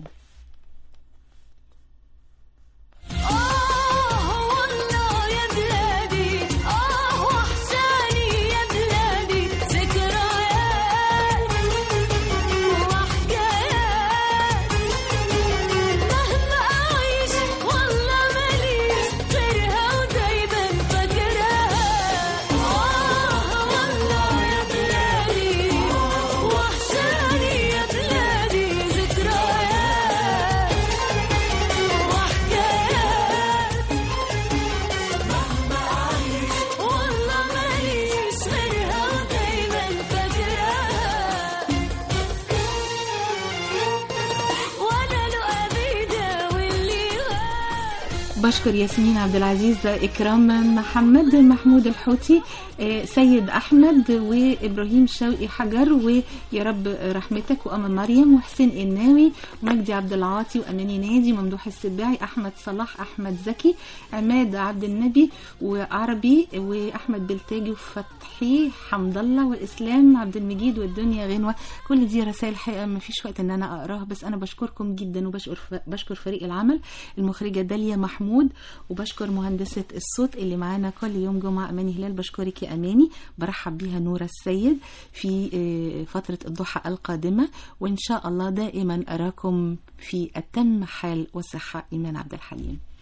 بشكر ياسمين عبد العزيز إكرام محمد محمود الحوتي سيد أحمد وإبراهيم شوقي حجر ويا رب رحمتك وأم مريم وحسين الناوي ومجدي عبد العاطي وأماني نادي ممدوح السباعي أحمد صلاح أحمد زكي عماد عبد النبي وعربي وأحمد بلتاجي وفتحي حمد الله والإسلام عبد المجيد والدنيا غنوة. كل دي رسائل حقيقة ما فيش وقت إن أنا أقراها بس أنا بشكركم جدا وبشكر فريق العمل المخرجة داليا محمود وبشكر مهندسة الصوت اللي معانا كل يوم جمعة أماني هلال. بشكرك يا أماني. برحب بيها نورة السيد في فترة الضحى القادمة وإن شاء الله دائما أراكم في أتم حال وصحة. إيمان عبد الحليم.